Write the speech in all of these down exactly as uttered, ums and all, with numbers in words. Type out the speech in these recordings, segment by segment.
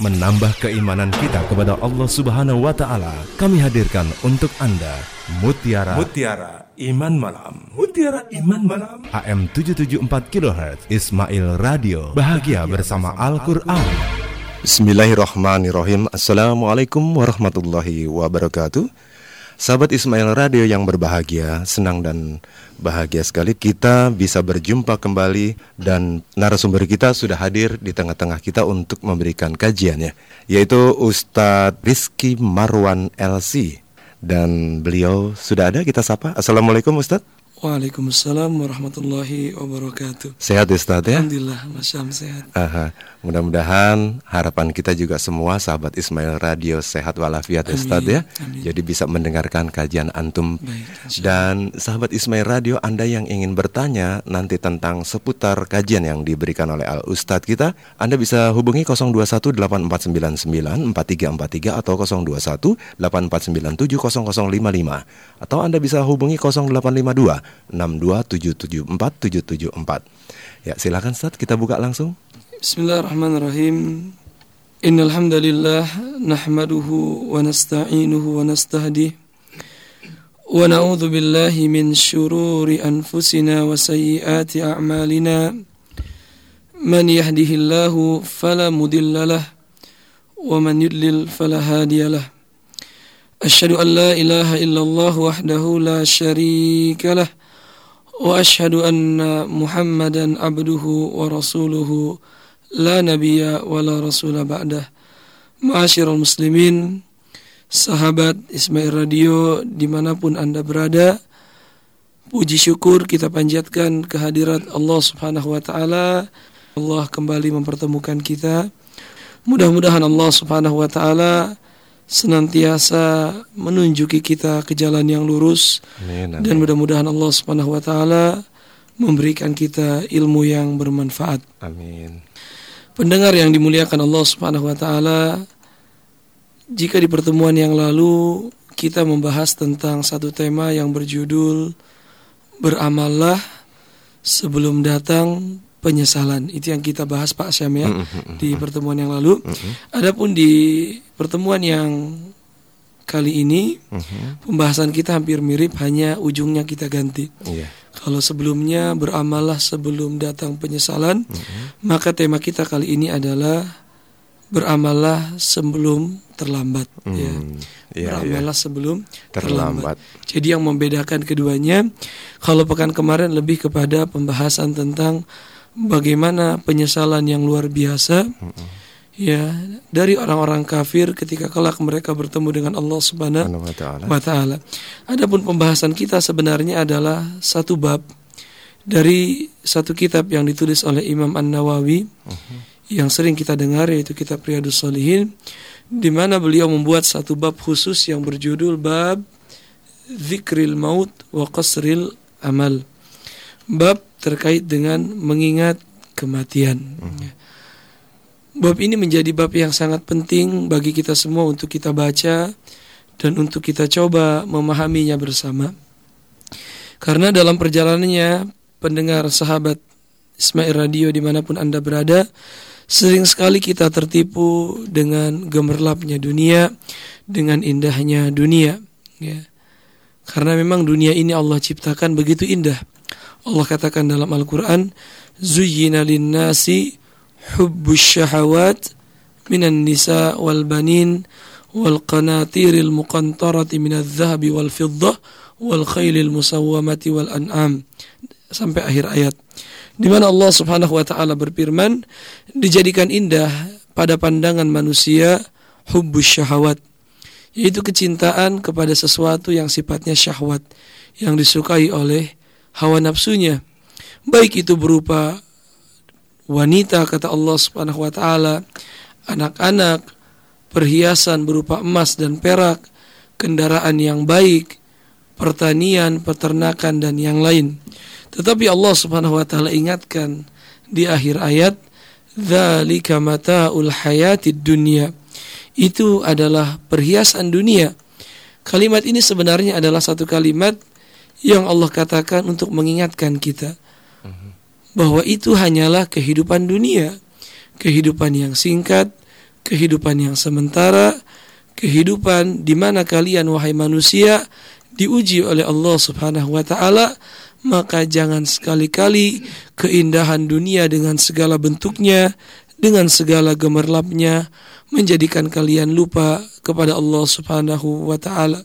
menambah keimanan kita kepada Allah Subhanahu wa taala, kami hadirkan untuk Anda Mutiara Mutiara Iman Malam. Mutiara Iman Malam A M tujuh tujuh empat kilohertz Ismail Radio, bahagia bersama Al-Qur'an. Bismillahirrahmanirrahim. Assalamualaikum warahmatullahi wabarakatuh. Sahabat Ismail Radio yang berbahagia, senang dan bahagia sekali kita bisa berjumpa kembali dan narasumber kita sudah hadir di tengah-tengah kita untuk memberikan kajiannya, yaitu Ustadz Rizky Marwan L C. Dan beliau sudah ada, kita sapa. Assalamualaikum Ustadz. Waalaikumsalam warahmatullahi wabarakatuh. Sehat Ustadz ya? Alhamdulillah, Masya Allah sehat. Aha. Mudah-mudahan harapan kita juga semua sahabat Ismail Radio sehat walafiat Ustadz ya. Amin. Jadi bisa mendengarkan kajian antum. Baik, dan sahabat Ismail Radio, Anda yang ingin bertanya nanti tentang seputar kajian yang diberikan oleh Al Ustadz kita, Anda bisa hubungi nol dua satu delapan empat sembilan sembilan empat tiga empat tiga atau nol dua satu delapan empat sembilan tujuh nol nol lima lima, atau Anda bisa hubungi nol delapan lima dua enam dua tujuh tujuh empat tujuh tujuh empat. Ya, silakan Ustaz, kita buka langsung. Bismillahirrahmanirrahim. Innal hamdalillah nahmaduhu wa nasta'inuhu wa nastahdih wa na'udzu billahi min syururi anfusina wa sayyiati a'malina. Man yahdihillahu fala mudhillalah wa man yudlil fala hadiyalah. Asyhadu an la ilaha illallah wahdahu la syarika lah wa asyhadu anna Muhammadan abduhu wa rasuluhu la nabiyya wa la rasula ba'dah. Ma'asyiral muslimin, sahabat Ismail Radio dimanapun Anda berada, puji syukur kita panjatkan kehadirat Allah Subhanahu wa ta'ala. Allah kembali mempertemukan kita. Mudah-mudahan Allah Subhanahu wa ta'ala senantiasa menunjuki kita ke jalan yang lurus. Amin, amin. Dan mudah-mudahan Allah Subhanahu wa ta'ala memberikan kita ilmu yang bermanfaat. Amin. Pendengar yang dimuliakan Allah Subhanahu wa ta'ala, jika di pertemuan yang lalu kita membahas tentang satu tema yang berjudul beramallah sebelum datang penyesalan. Itu yang kita bahas Pak Syam ya, mm-hmm. di pertemuan yang lalu. Mm-hmm. Adapun di pertemuan yang kali ini, mm-hmm. pembahasan kita hampir mirip, hanya ujungnya kita ganti. Yeah. Kalau sebelumnya beramallah sebelum datang penyesalan, mm-hmm. maka tema kita kali ini adalah beramallah sebelum terlambat. Mm. Ya. Yeah, beramallah yeah. sebelum terlambat. terlambat. Jadi yang membedakan keduanya, kalau pekan kemarin lebih kepada pembahasan tentang bagaimana penyesalan yang luar biasa, mm-hmm. ya, dari orang-orang kafir ketika kelak mereka bertemu dengan Allah Subhanahu wa taala. Adapun pembahasan kita sebenarnya adalah satu bab dari satu kitab yang ditulis oleh Imam An-Nawawi, uh-huh. yang sering kita dengar, yaitu kitab Riyadhus Shalihin, di mana beliau membuat satu bab khusus yang berjudul bab Dzikril Maut wa Qasril Amal. Bab terkait dengan mengingat kematian. Uh-huh. Bab ini menjadi bab yang sangat penting bagi kita semua untuk kita baca dan untuk kita coba memahaminya bersama. Karena dalam perjalanannya, pendengar sahabat Ismail Radio dimanapun Anda berada, sering sekali kita tertipu dengan gemerlapnya dunia, dengan indahnya dunia, ya. Karena memang dunia ini Allah ciptakan begitu indah. Allah katakan dalam Al-Quran, Zuyyina lin-nasi hubbus syahawat minan nisa wal banin wal qanatiril muqantarati minadh dhahabi wal fiddah wal khailil musawwamati wal an'am, sampai akhir ayat, di mana Allah Subhanahu wa taala berfirman, dijadikan indah pada pandangan manusia hubbus syahawat, yaitu kecintaan kepada sesuatu yang sifatnya syahwat, yang disukai oleh hawa nafsunya, baik itu berupa wanita, kata Allah Subhanahu wa taala, anak-anak, perhiasan berupa emas dan perak, kendaraan yang baik, pertanian, peternakan dan yang lain. Tetapi Allah Subhanahu wa taala ingatkan di akhir ayat, dzalika mata'ul hayatid dunya, itu adalah perhiasan dunia. Kalimat ini sebenarnya adalah satu kalimat yang Allah katakan untuk mengingatkan kita bahwa itu hanyalah kehidupan dunia, kehidupan yang singkat, kehidupan yang sementara, kehidupan di mana kalian wahai manusia diuji oleh Allah Subhanahu wa taala, maka jangan sekali-kali keindahan dunia dengan segala bentuknya, dengan segala gemerlapnya menjadikan kalian lupa kepada Allah Subhanahu wa taala.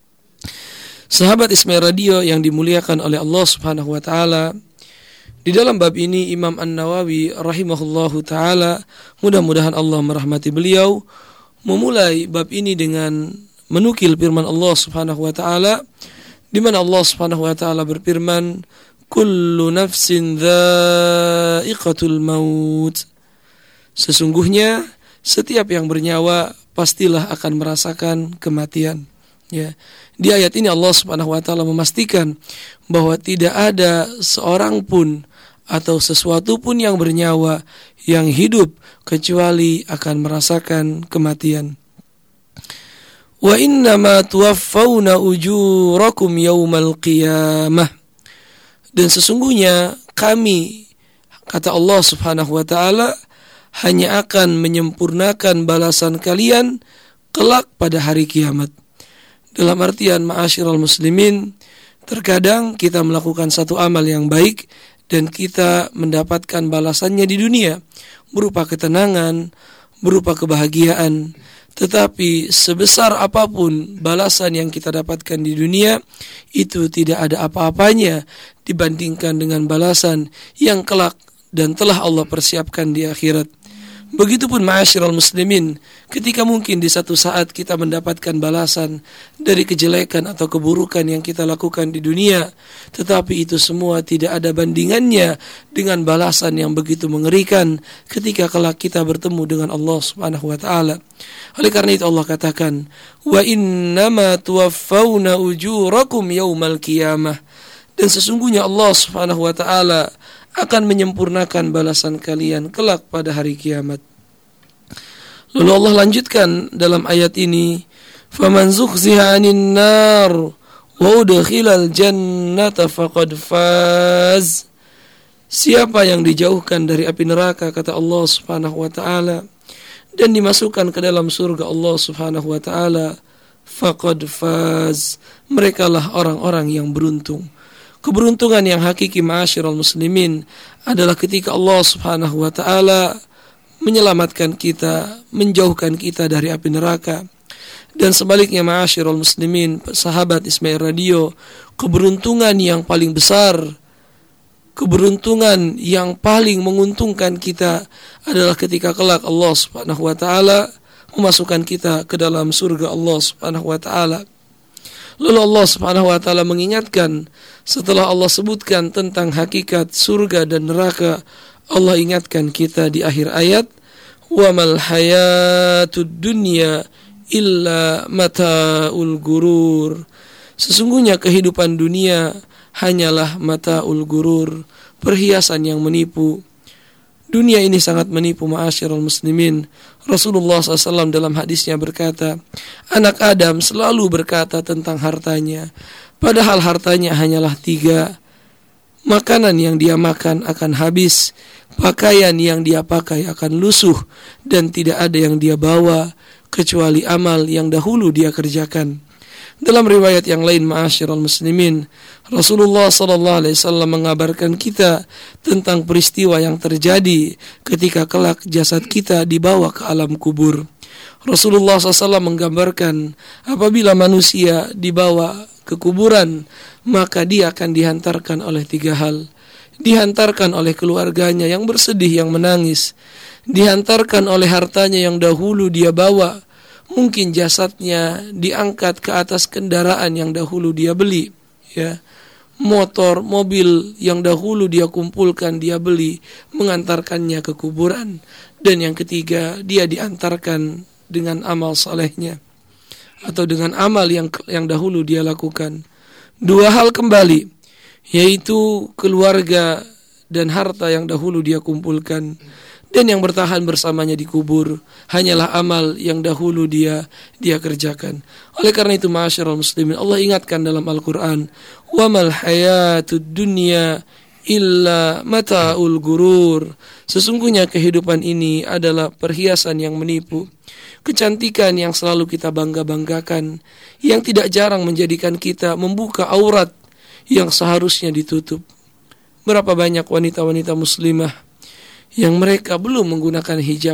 Sahabat Ismail Radio yang dimuliakan oleh Allah Subhanahu wa taala, di dalam bab ini Imam An-Nawawi rahimahullahu taala, mudah-mudahan Allah merahmati beliau, memulai bab ini dengan menukil firman Allah Subhanahu wa taala, di mana Allah Subhanahu wa taala berfirman, "Kullu nafsin dha'iqatul maut." Sesungguhnya setiap yang bernyawa pastilah akan merasakan kematian. Ya. Di ayat ini Allah Subhanahu wa taala memastikan bahwa tidak ada seorang pun atau sesuatu pun yang bernyawa yang hidup kecuali akan merasakan kematian. Wa innama tuwaffawna ujurakum yaumal qiyamah. Dan sesungguhnya kami, kata Allah Subhanahu wa taala, hanya akan menyempurnakan balasan kalian kelak pada hari kiamat. Dalam artian ma'asyiral muslimin, terkadang kita melakukan satu amal yang baik dan kita mendapatkan balasannya di dunia berupa ketenangan, berupa kebahagiaan. Tetapi sebesar apapun balasan yang kita dapatkan di dunia, itu tidak ada apa-apanya dibandingkan dengan balasan yang kelak dan telah Allah persiapkan di akhirat. Begitupun ma'asyiral muslimin, ketika mungkin di satu saat kita mendapatkan balasan dari kejelekan atau keburukan yang kita lakukan di dunia, tetapi itu semua tidak ada bandingannya dengan balasan yang begitu mengerikan ketika kelak kita bertemu dengan Allah Subhanahu wa taala. Oleh karena itu Allah katakan, "Wa innama tuwaffawna ujurakum yaumal qiyamah." Dan sesungguhnya Allah Subhanahu wa taala akan menyempurnakan balasan kalian kelak pada hari kiamat. Lalu Allah lanjutkan dalam ayat ini, "Faman zukhziha 'anil nar wa udkhilal jannata faqad faz." Siapa yang dijauhkan dari api neraka, kata Allah Subhanahu wa taala, dan dimasukkan ke dalam surga Allah Subhanahu wa taala, faqad faz. Merekalah orang-orang yang beruntung. Keberuntungan yang hakiki ma'asyiral muslimin adalah ketika Allah Subhanahu wa taala menyelamatkan kita, menjauhkan kita dari api neraka. Dan sebaliknya ma'asyiral muslimin, sahabat Ismail Radio, keberuntungan yang paling besar, keberuntungan yang paling menguntungkan kita adalah ketika kelak Allah Subhanahu wa taala memasukkan kita ke dalam surga Allah Subhanahu wa taala. Lalu Allah Subhanahu wa taala mengingatkan, setelah Allah sebutkan tentang hakikat surga dan neraka, Allah ingatkan kita di akhir ayat, "Wa mal hayatud dunya illa mata'ul gurur." Sesungguhnya kehidupan dunia hanyalah mata'ul gurur, perhiasan yang menipu. Dunia ini sangat menipu ma'asyiral muslimin. Rasulullah shallallahu alaihi wasallam dalam hadisnya berkata, anak Adam selalu berkata tentang hartanya, padahal hartanya hanyalah tiga. Makanan yang dia makan akan habis, pakaian yang dia pakai akan lusuh, dan tidak ada yang dia bawa kecuali amal yang dahulu dia kerjakan. Dalam riwayat yang lain ma'asyiral muslimin, Rasulullah sallallahu alaihi wasallam mengabarkan kita tentang peristiwa yang terjadi ketika kelak jasad kita dibawa ke alam kubur. Rasulullah sallallahu alaihi wasallam menggambarkan apabila manusia dibawa ke kuburan, maka dia akan dihantarkan oleh tiga hal. Dihantarkan oleh keluarganya yang bersedih, yang menangis. Dihantarkan oleh hartanya yang dahulu dia bawa. Mungkin jasadnya diangkat ke atas kendaraan yang dahulu dia beli, ya. Motor, mobil yang dahulu dia kumpulkan, dia beli, mengantarkannya ke kuburan. Dan yang ketiga, dia diantarkan dengan amal salehnya atau dengan amal yang yang dahulu dia lakukan. Dua hal kembali, yaitu keluarga dan harta yang dahulu dia kumpulkan. Dan yang bertahan bersamanya di kubur hanyalah amal yang dahulu dia dia kerjakan. Oleh karena itu ma'asyiral muslimin, Allah ingatkan dalam Al-Quran, wa mal hayatud dunya illa mata'ul gurur. Sesungguhnya kehidupan ini adalah perhiasan yang menipu, kecantikan yang selalu kita bangga-banggakan, yang tidak jarang menjadikan kita membuka aurat yang seharusnya ditutup. Berapa banyak wanita-wanita muslimah yang mereka belum menggunakan hijab,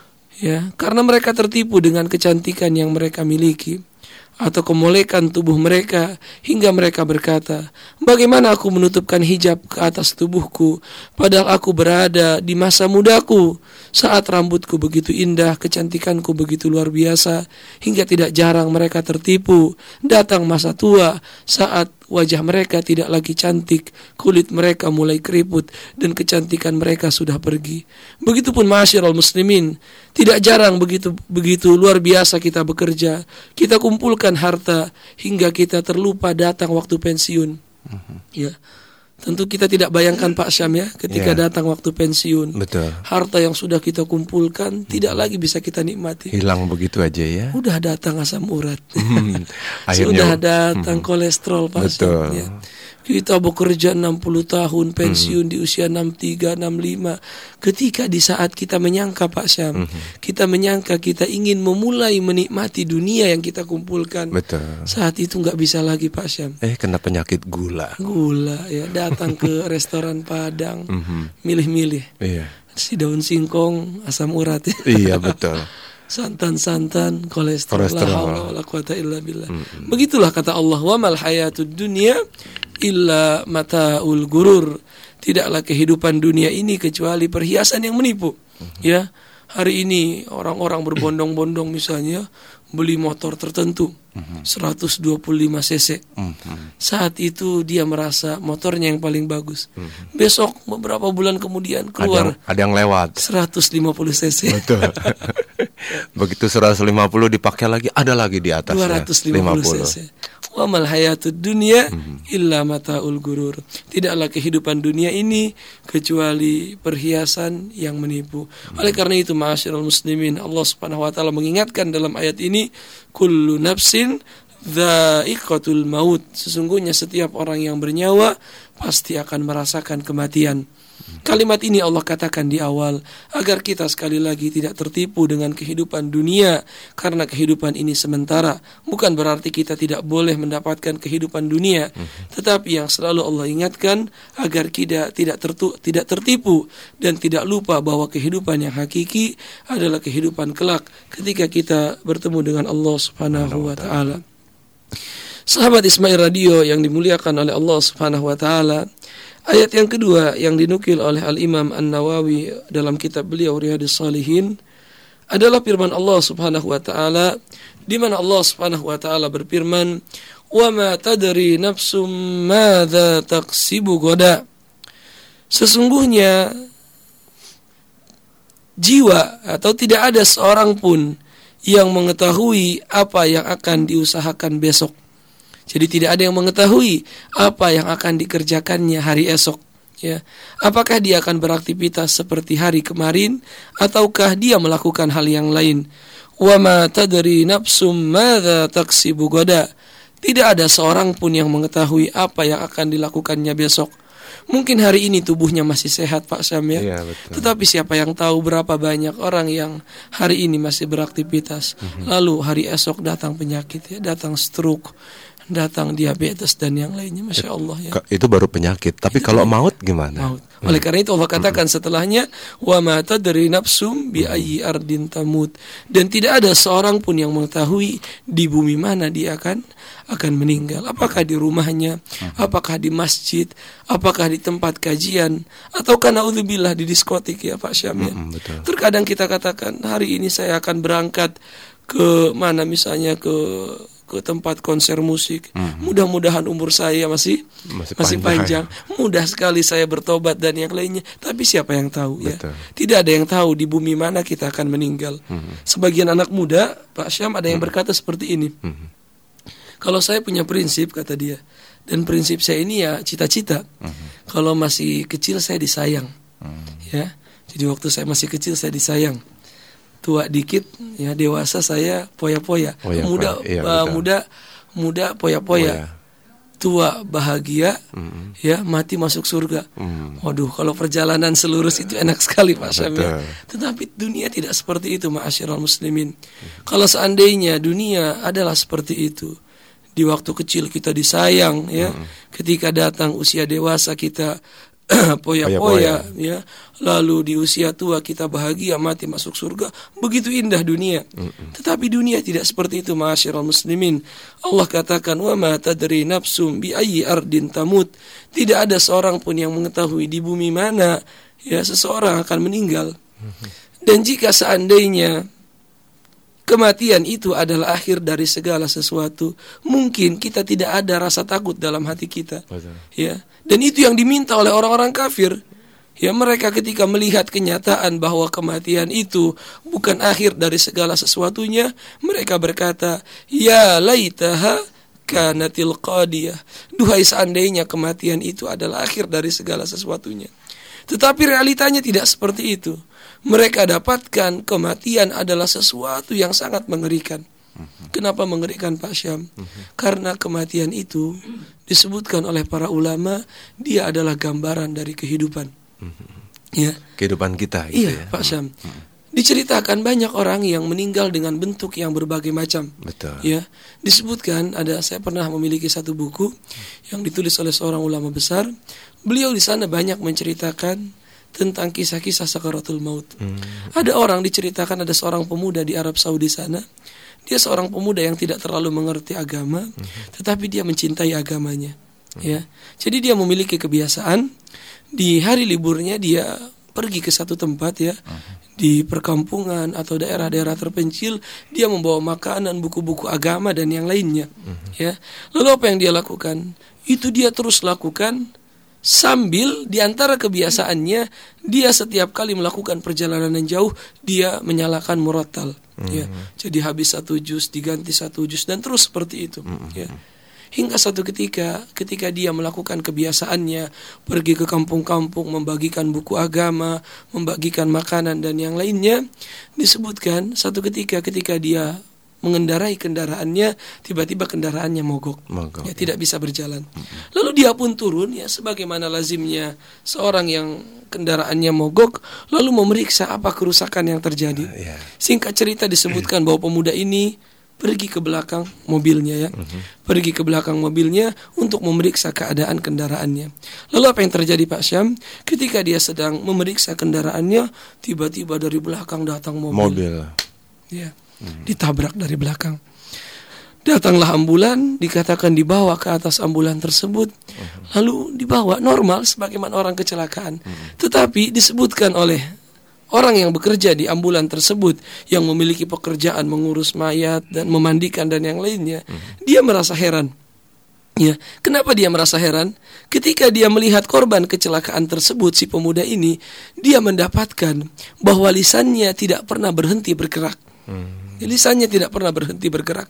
ya, karena mereka tertipu dengan kecantikan yang mereka miliki atau kemolekan tubuh mereka, hingga mereka berkata, bagaimana aku menutupkan hijab ke atas tubuhku, padahal aku berada di masa mudaku, saat rambutku begitu indah, kecantikanku begitu luar biasa, hingga tidak jarang mereka tertipu. Datang masa tua, saat wajah mereka tidak lagi cantik, kulit mereka mulai keriput, dan kecantikan mereka sudah pergi. Begitupun ma'asyiral muslimin, tidak jarang begitu begitu luar biasa kita bekerja, kita kumpulkan harta hingga kita terlupa datang waktu pensiun. Uh-huh. Ya, tentu kita tidak bayangkan Pak Syam ya, ketika yeah. datang waktu pensiun, betul, harta yang sudah kita kumpulkan hmm. tidak lagi bisa kita nikmati, hilang begitu aja ya. Udah datang asam urat, hmm. sudah datang hmm. kolesterol Pak Syam ya. Kita bekerja enam puluh tahun, pensiun mm-hmm. di usia enam puluh tiga, enam puluh lima. Ketika di saat kita menyangka Pak Syam, mm-hmm. kita menyangka kita ingin memulai menikmati dunia yang kita kumpulkan. Betul. Saat itu nggak bisa lagi Pak Syam. Eh kena penyakit gula. Gula ya, datang ke restoran Padang, mm-hmm. milih-milih. Iya. Si daun singkong, asam urat. Ya. Iya betul. Santan-santan, kolesterol, la haula wala quwata illa billah. Mm-hmm. Begitulah kata Allah, wa mal hayatud dunya illa mata'ul gurur. Tidaklah kehidupan dunia ini kecuali perhiasan yang menipu. Mm-hmm. Ya, hari ini orang-orang berbondong-bondong misalnya beli motor tertentu, mm-hmm. seratus dua puluh lima cc. Mm-hmm. Saat itu dia merasa motornya yang paling bagus. Mm-hmm. Besok beberapa bulan kemudian keluar ada yang, ada yang lewat seratus lima puluh cc. Betul. Begitu seratus lima puluh dipakai lagi, ada lagi di atasnya dua ratus lima puluh cc. Wa mal hayatud dunya illa mata'ul gurur. Tidaklah kehidupan dunia ini kecuali perhiasan yang menipu. Oleh karena itu ma'asyiral muslimin, Allah Subhanahu wa taala mengingatkan dalam ayat ini, kullu nafsin dha'iqatul maut. Sesungguhnya setiap orang yang bernyawa pasti akan merasakan kematian. Kalimat ini Allah katakan di awal agar kita sekali lagi tidak tertipu dengan kehidupan dunia, karena kehidupan ini sementara. Bukan berarti kita tidak boleh mendapatkan kehidupan dunia, tetapi yang selalu Allah ingatkan agar kita tidak tertu, tidak tertipu dan tidak lupa bahwa kehidupan yang hakiki adalah kehidupan kelak ketika kita bertemu dengan Allah Subhanahu wa taala. Sahabat Ismail Radio yang dimuliakan oleh Allah Subhanahu wa taala, ayat yang kedua yang dinukil oleh Al-Imam An-Nawawi dalam kitab beliau Riyadhus Shalihin adalah firman Allah Subhanahu wa taala, di mana Allah Subhanahu wa taala berfirman, "Wa ma tadri nafsum madza taksibu ghadan." Sesungguhnya jiwa atau tidak ada seorang pun yang mengetahui apa yang akan diusahakan besok. Jadi tidak ada yang mengetahui apa yang akan dikerjakannya hari esok. Ya, apakah dia akan beraktivitas seperti hari kemarin ataukah dia melakukan hal yang lain? Wa ma tadri nafsum madza taksibu ghadan. Tidak ada seorang pun yang mengetahui apa yang akan dilakukannya besok. Mungkin hari ini tubuhnya masih sehat Pak Syam ya, ya tetapi siapa yang tahu berapa banyak orang yang hari ini masih beraktivitas, mm-hmm. lalu hari esok datang penyakit ya, datang stroke, datang diabetes dan yang lainnya, Masya Allah ya. Itu baru penyakit, tapi itu kalau ya. Maut gimana? Maut. Oleh karena itu Allah katakan setelahnya, wa ma tadri nafsum bi ayyi ardin tamut, dan tidak ada seorang pun yang mengetahui di bumi mana dia akan akan meninggal. Apakah di rumahnya, apakah di masjid, apakah di tempat kajian, ataukah naudzubillah di diskotik ya Pak Syam ya. Terkadang kita katakan hari ini saya akan berangkat ke mana misalnya ke ke tempat konser musik. Mm-hmm. Mudah-mudahan umur saya masih masih, masih panjang. panjang. Mudah sekali saya bertobat dan yang lainnya. Tapi siapa yang tahu? Betul. Ya? Tidak ada yang tahu di bumi mana kita akan meninggal. Mm-hmm. Sebagian anak muda, Pak Syam, ada yang mm-hmm. berkata seperti ini. Mm-hmm. Kalau saya punya prinsip, kata dia, dan prinsip saya ini ya cita-cita. Mm-hmm. Kalau masih kecil saya disayang. Mm-hmm. Ya. Jadi waktu saya masih kecil saya disayang. Tua dikit ya dewasa saya poya-poya, poya, muda iya, uh, muda muda poya-poya. Poya. tua bahagia, mm. ya mati masuk surga. Mm. Waduh, kalau perjalanan selurus itu enak sekali Pak Syam ya. Tetapi dunia tidak seperti itu, ma'asyiral muslimin. Mm. Kalau seandainya dunia adalah seperti itu, di waktu kecil kita disayang, ya, mm. ketika datang usia dewasa kita poya-poya, ya, lalu di usia tua kita bahagia mati masuk surga, begitu indah dunia. Mm-mm. Tetapi dunia tidak seperti itu, ma'asyiral muslimin. Allah katakan, wa ma tadri nafsum bi ayyi ardin tamut. Tidak ada seorang pun yang mengetahui di bumi mana ya seseorang akan meninggal. Mm-hmm. Dan jika seandainya kematian itu adalah akhir dari segala sesuatu, mungkin kita tidak ada rasa takut dalam hati kita. Betul. Ya. Dan itu yang diminta oleh orang-orang kafir. Ya, mereka ketika melihat kenyataan bahwa kematian itu bukan akhir dari segala sesuatunya, mereka berkata, ya laitaha kanatil qadiyah. Duhai seandainya kematian itu adalah akhir dari segala sesuatunya. Tetapi realitanya tidak seperti itu. Mereka dapatkan kematian adalah sesuatu yang sangat mengerikan. Kenapa mengerikan Pak Syam? Karena kematian itu disebutkan oleh para ulama, dia adalah gambaran dari kehidupan. Ya. Kehidupan kita gitu. Iya, ya? Pak Syam. Diceritakan banyak orang yang meninggal dengan bentuk yang berbagai macam. Betul. Ya, disebutkan ada, saya pernah memiliki satu buku yang ditulis oleh seorang ulama besar. Beliau di sana banyak menceritakan tentang kisah-kisah sakaratul maut. Hmm. Ada orang diceritakan, ada seorang pemuda di Arab Saudi sana. Dia seorang pemuda yang tidak terlalu mengerti agama, hmm. tetapi dia mencintai agamanya. Hmm. Ya, jadi dia memiliki kebiasaan di hari liburnya dia pergi ke satu tempat ya, hmm. di perkampungan atau daerah-daerah terpencil, dia membawa makanan, buku-buku agama dan yang lainnya. Hmm. Ya, lalu apa yang dia lakukan? Itu dia terus lakukan. Sambil diantara kebiasaannya, dia setiap kali melakukan perjalanan yang jauh, dia menyalakan murattal. Mm-hmm. Ya, jadi habis satu juz diganti satu juz dan terus seperti itu. Mm-hmm. Ya, hingga satu ketika, ketika dia melakukan kebiasaannya, pergi ke kampung-kampung, membagikan buku agama, membagikan makanan dan yang lainnya, disebutkan satu ketika ketika dia mengendarai kendaraannya, tiba-tiba kendaraannya mogok, mogok ya, ya tidak bisa berjalan. Mm-hmm. Lalu dia pun turun ya, sebagaimana lazimnya seorang yang kendaraannya mogok, lalu memeriksa apa kerusakan yang terjadi. Uh, yeah. Singkat cerita disebutkan bahwa pemuda ini pergi ke belakang mobilnya ya, mm-hmm. pergi ke belakang mobilnya untuk memeriksa keadaan kendaraannya. Lalu apa yang terjadi Pak Syam? Ketika dia sedang memeriksa kendaraannya, tiba-tiba dari belakang datang mobil. Mobil. Ya. Hmm. Ditabrak dari belakang. Datanglah ambulan, dikatakan dibawa ke atas ambulan tersebut, hmm. lalu dibawa normal sebagaimana orang kecelakaan. Hmm. Tetapi disebutkan oleh orang yang bekerja di ambulan tersebut, yang memiliki pekerjaan mengurus mayat dan memandikan dan yang lainnya, hmm. dia merasa heran. Ya, kenapa dia merasa heran? Ketika dia melihat korban kecelakaan tersebut, si pemuda ini, dia mendapatkan bahwa lisannya tidak pernah berhenti bergerak. Hmm. Lisannya tidak pernah berhenti bergerak.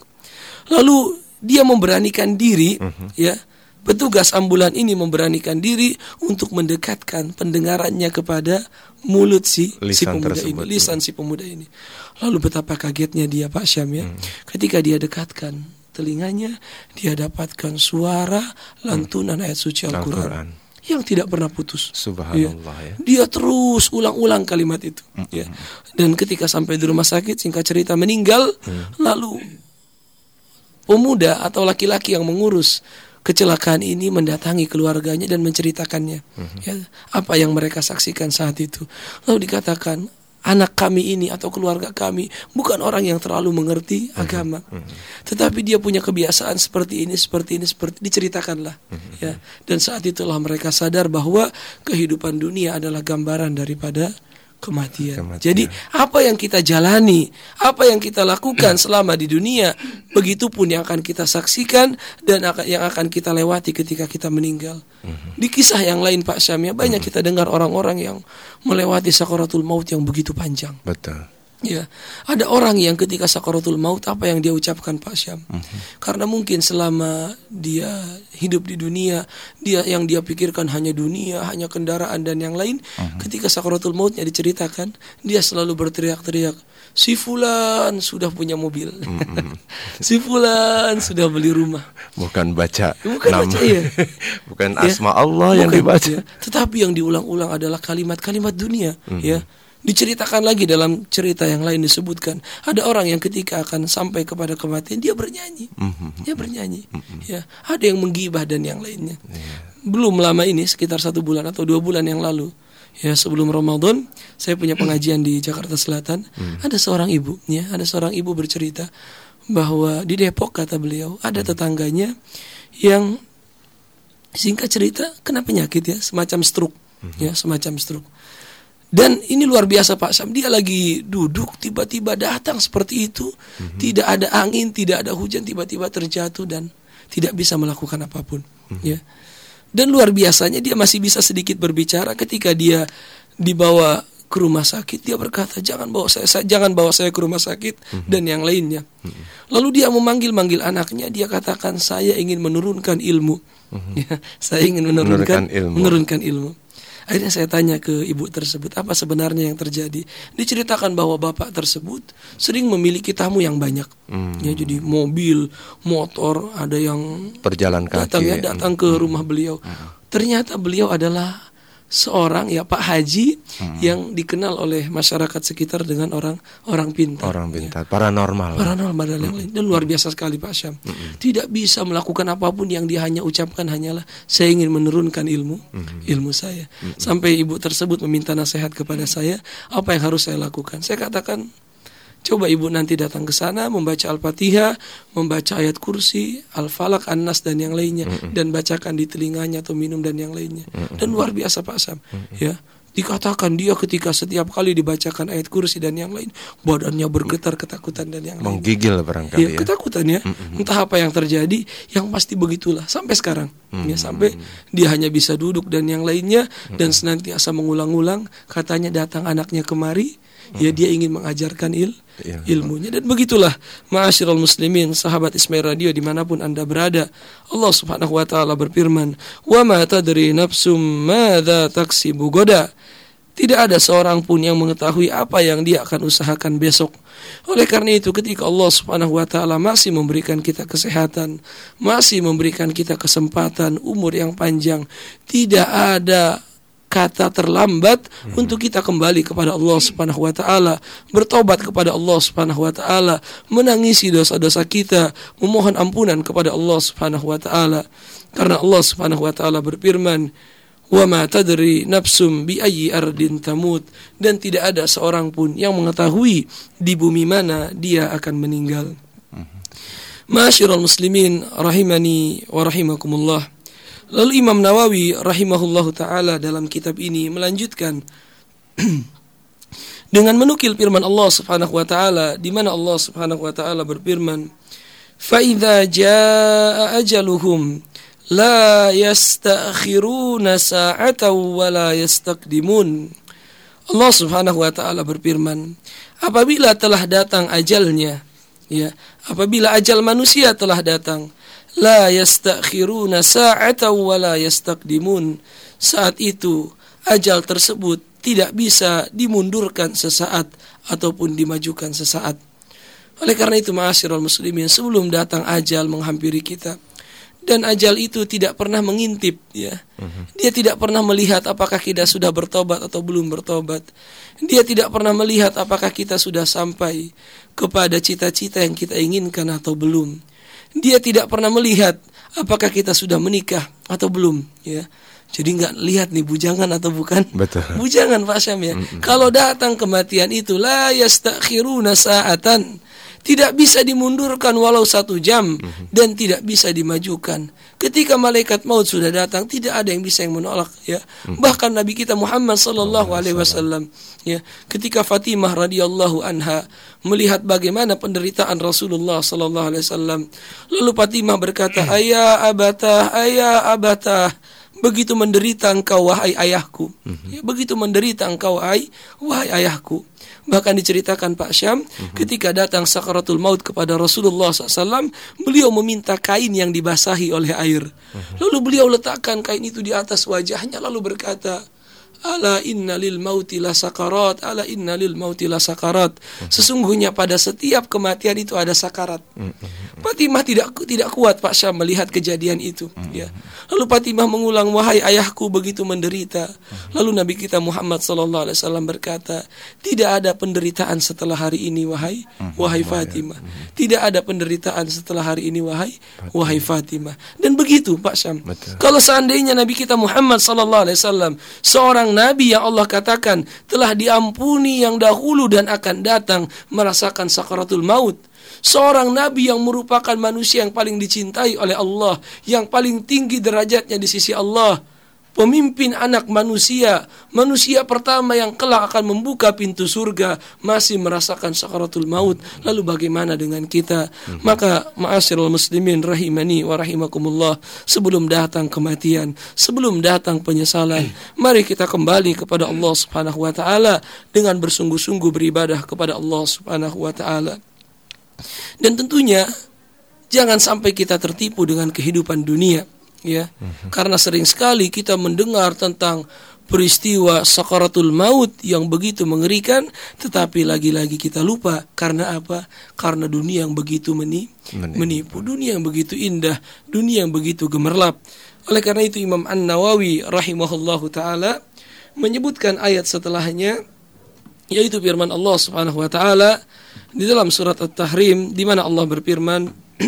Lalu dia memberanikan diri, uh-huh. ya, petugas ambulan ini memberanikan diri untuk mendekatkan pendengarannya kepada mulut si, si pemuda tersebut, ini, lisan uh. si pemuda ini. Lalu betapa kagetnya dia Pak Syam ya, uh. ketika dia dekatkan telinganya, dia dapatkan suara lantunan uh. ayat suci Al-Quran. Al-Quran yang tidak pernah putus. Subhanallah ya. Dia terus ulang-ulang kalimat itu. Mm-hmm. Ya. Dan ketika sampai di rumah sakit, singkat cerita meninggal. Mm. Lalu pemuda atau laki-laki yang mengurus kecelakaan ini mendatangi keluarganya dan menceritakannya. Mm-hmm. Ya, apa yang mereka saksikan saat itu. Lalu dikatakan, anak kami ini atau keluarga kami bukan orang yang terlalu mengerti mm-hmm. agama, mm-hmm. tetapi dia punya kebiasaan seperti ini, seperti ini, seperti diceritakanlah. Mm-hmm. Ya, dan saat itulah mereka sadar bahwa kehidupan dunia adalah gambaran daripada kematian. kematian. Jadi apa yang kita jalani, apa yang kita lakukan selama di dunia, begitupun yang akan kita saksikan dan akan, yang akan kita lewati ketika kita meninggal. Mm-hmm. Di kisah yang lain Pak Syam ya, banyak mm-hmm. kita dengar orang-orang yang melewati sakaratul maut yang begitu panjang. Betul. Ya, ada orang yang ketika sakaratul maut apa yang dia ucapkan Pak Syam? Mm-hmm. Karena mungkin selama dia hidup di dunia, dia yang dia pikirkan hanya dunia, hanya kendaraan dan yang lain. Mm-hmm. Ketika sakaratul mautnya diceritakan, dia selalu berteriak-teriak, si fulan sudah punya mobil, mm-hmm. si fulan sudah beli rumah. Bukan baca bukan nama, baca ya, bukan ya? asma Allah bukan, yang dibaca. Ya? Tetapi yang diulang-ulang adalah kalimat-kalimat dunia. Mm-hmm. Ya. Diceritakan lagi dalam cerita yang lain disebutkan ada orang yang ketika akan sampai kepada kematian dia bernyanyi, mm-hmm. dia bernyanyi, mm-hmm. ya ada yang menggibah dan yang lainnya. Yeah. Belum lama ini sekitar satu bulan atau dua bulan yang lalu, ya sebelum Ramadan saya punya pengajian di Jakarta Selatan. Mm. Ada seorang ibu, ya ada seorang ibu bercerita bahwa di Depok kata beliau ada tetangganya yang singkat cerita kena penyakit ya semacam stroke, mm-hmm. ya semacam stroke. Dan ini luar biasa Pak Sam, dia lagi duduk tiba-tiba datang seperti itu, mm-hmm. tidak ada angin, tidak ada hujan, tiba-tiba terjatuh dan tidak bisa melakukan apapun, mm-hmm. ya. Dan luar biasanya dia masih bisa sedikit berbicara ketika dia dibawa ke rumah sakit, dia berkata jangan bawa saya, saya jangan bawa saya ke rumah sakit, mm-hmm. dan yang lainnya. Mm-hmm. Lalu dia memanggil-manggil anaknya, dia katakan saya ingin menurunkan ilmu, mm-hmm. ya, saya ingin menurunkan, menurunkan ilmu. Menurunkan ilmu. Akhirnya saya tanya ke ibu tersebut, apa sebenarnya yang terjadi? Diceritakan bahwa bapak tersebut sering memiliki tamu yang banyak. Hmm. Ya, jadi mobil, motor, ada yang berjalan kaki, datang, ya, datang ke hmm. rumah beliau. Hmm. Ternyata beliau adalah seorang ya Pak Haji hmm. yang dikenal oleh masyarakat sekitar dengan orang orang pintar. Orang pintar, ya. Paranormal. Paranormal dan yang lain. Dan luar biasa sekali Pak Syam. Hmm. Tidak bisa melakukan apapun yang dia hanya ucapkan hanyalah saya ingin menurunkan ilmu, hmm. ilmu saya. Hmm. Sampai ibu tersebut meminta nasihat kepada saya, apa yang harus saya lakukan? Saya katakan, coba ibu nanti datang ke sana membaca Al-Fatihah, membaca ayat kursi, Al-Falaq, An-Nas dan yang lainnya, mm-mm. dan bacakan di telinganya atau minum dan yang lainnya. Mm-mm. Dan luar biasa Pak Sam, mm-mm. ya. Dikatakan dia ketika setiap kali dibacakan ayat kursi dan yang lain, badannya bergetar ketakutan dan yang lain. Menggigil barangkali ya. Ya, ketakutan ya. Mm-mm. Entah apa yang terjadi, yang pasti begitulah sampai sekarang. Mm-mm. Ya, sampai dia hanya bisa duduk dan yang lainnya, mm-mm. dan senantiasa mengulang-ulang katanya datang anaknya kemari. Ya, dia ingin mengajarkan il, ilmunya. Dan begitulah ma'asyiral muslimin, sahabat Ismail Radio dimanapun anda berada, Allah subhanahu wa ta'ala berfirman, wa ma tadri nafsum madza taksibu goda. Tidak ada seorang pun yang mengetahui apa yang dia akan usahakan besok. Oleh karena itu ketika Allah subhanahu wa ta'ala masih memberikan kita kesehatan, masih memberikan kita kesempatan, umur yang panjang, tidak ada kata terlambat hmm. untuk kita kembali kepada Allah Subhanahu wa taala, bertobat kepada Allah Subhanahu wa taala, menangisi dosa-dosa kita, memohon ampunan kepada Allah Subhanahu wa taala. Karena Allah Subhanahu wa taala berfirman, "Wa ma tadri nafsum bi ayyi ardin tamut." Dan tidak ada seorang pun yang mengetahui di bumi mana dia akan meninggal. Hmm. Ma'asyiral muslimin rahimani wa rahimakumullah. Lalu Imam Nawawi rahimahullahu ta'ala dalam kitab ini melanjutkan dengan menukil firman Allah subhanahu wa ta'ala, di mana Allah subhanahu wa ta'ala berfirman, فَإِذَا جَاءَ أَجَلُهُمْ لَا يَسْتَأْخِرُونَ سَاعَةً وَلَا يَسْتَقْدِمُونَ. Allah subhanahu wa ta'ala berfirman, apabila telah datang ajalnya, ya, apabila ajal manusia telah datang, la yastakhiruna sa'atan wa la yastaqdimun. Saat itu ajal tersebut tidak bisa dimundurkan sesaat ataupun dimajukan sesaat. Oleh karena itu ma'asyiral muslimin, sebelum datang ajal menghampiri kita, dan ajal itu tidak pernah mengintip, ya. Uh-huh. Dia tidak pernah melihat apakah kita sudah bertobat atau belum bertobat. Dia tidak pernah melihat apakah kita sudah sampai kepada cita-cita yang kita inginkan atau belum. Dia tidak pernah melihat apakah kita sudah menikah atau belum, ya. Jadi enggak lihat nih bujangan atau bukan. Betul. Bujangan Pak Syam, ya. Mm-mm. Kalau datang kematian itu la yastakhiruna sa'atan, tidak bisa dimundurkan walau satu jam, mm-hmm. dan tidak bisa dimajukan. Ketika malaikat maut sudah datang, tidak ada yang bisa yang menolak, ya. Mm-hmm. Bahkan Nabi kita Muhammad sallallahu alaihi wasallam, ya, ketika Fatimah radhiyallahu anha melihat bagaimana penderitaan Rasulullah sallallahu alaihi wasallam, lalu Fatimah berkata, "Ayya abatah, ayya abatah." begitu menderita engkau wahai ayahku. Ya, begitu menderita engkau wahai wahai ayahku. Bahkan diceritakan Pak Syam, uh-huh. ketika datang sakaratul maut kepada Rasulullah shallallahu alaihi wasallam, beliau meminta kain yang dibasahi oleh air. Uh-huh. Lalu beliau letakkan kain itu di atas wajahnya, lalu berkata, Ala inna lil mauti la sakarat, ala inna lil mauti la sakarat. Sesungguhnya pada setiap kematian itu ada sakarat. Fatimah tidak tidak kuat Pak Syam melihat kejadian itu. Ya. Lalu Fatimah mengulang, wahai ayahku begitu menderita. Lalu Nabi kita Muhammad sallallahu alaihi wasallam berkata, tidak ada penderitaan setelah hari ini wahai wahai Fatimah. Tidak ada penderitaan setelah hari ini wahai wahai Fatimah. Dan begitu Pak Syam. Kalau seandainya Nabi kita Muhammad sallallahu alaihi wasallam seorang Nabi yang Allah katakan telah diampuni yang dahulu dan akan datang merasakan sakaratul maut, seorang Nabi yang merupakan manusia yang paling dicintai oleh Allah, yang paling tinggi derajatnya di sisi Allah, pemimpin anak manusia, manusia pertama yang kelak akan membuka pintu surga, masih merasakan sakaratul maut. Lalu bagaimana dengan kita? Mm-hmm. Maka ma'asyiral muslimin rahimani wa rahimakumullah, sebelum datang kematian, sebelum datang penyesalan, mari kita kembali kepada Allah Subhanahu wa taala dengan bersungguh-sungguh beribadah kepada Allah Subhanahu wa taala. Dan tentunya jangan sampai kita tertipu dengan kehidupan dunia. Ya, uh-huh. Karena sering sekali kita mendengar tentang peristiwa sakaratul maut yang begitu mengerikan, tetapi lagi-lagi kita lupa. Karena apa? Karena dunia yang begitu meni- menipu, dunia yang begitu indah, dunia yang begitu gemerlap. Oleh karena itu Imam An-Nawawi rahimahullahu taala menyebutkan ayat setelahnya, yaitu firman Allah Subhanahu wa taala di dalam surat At-Tahrim, di mana Allah berfirman,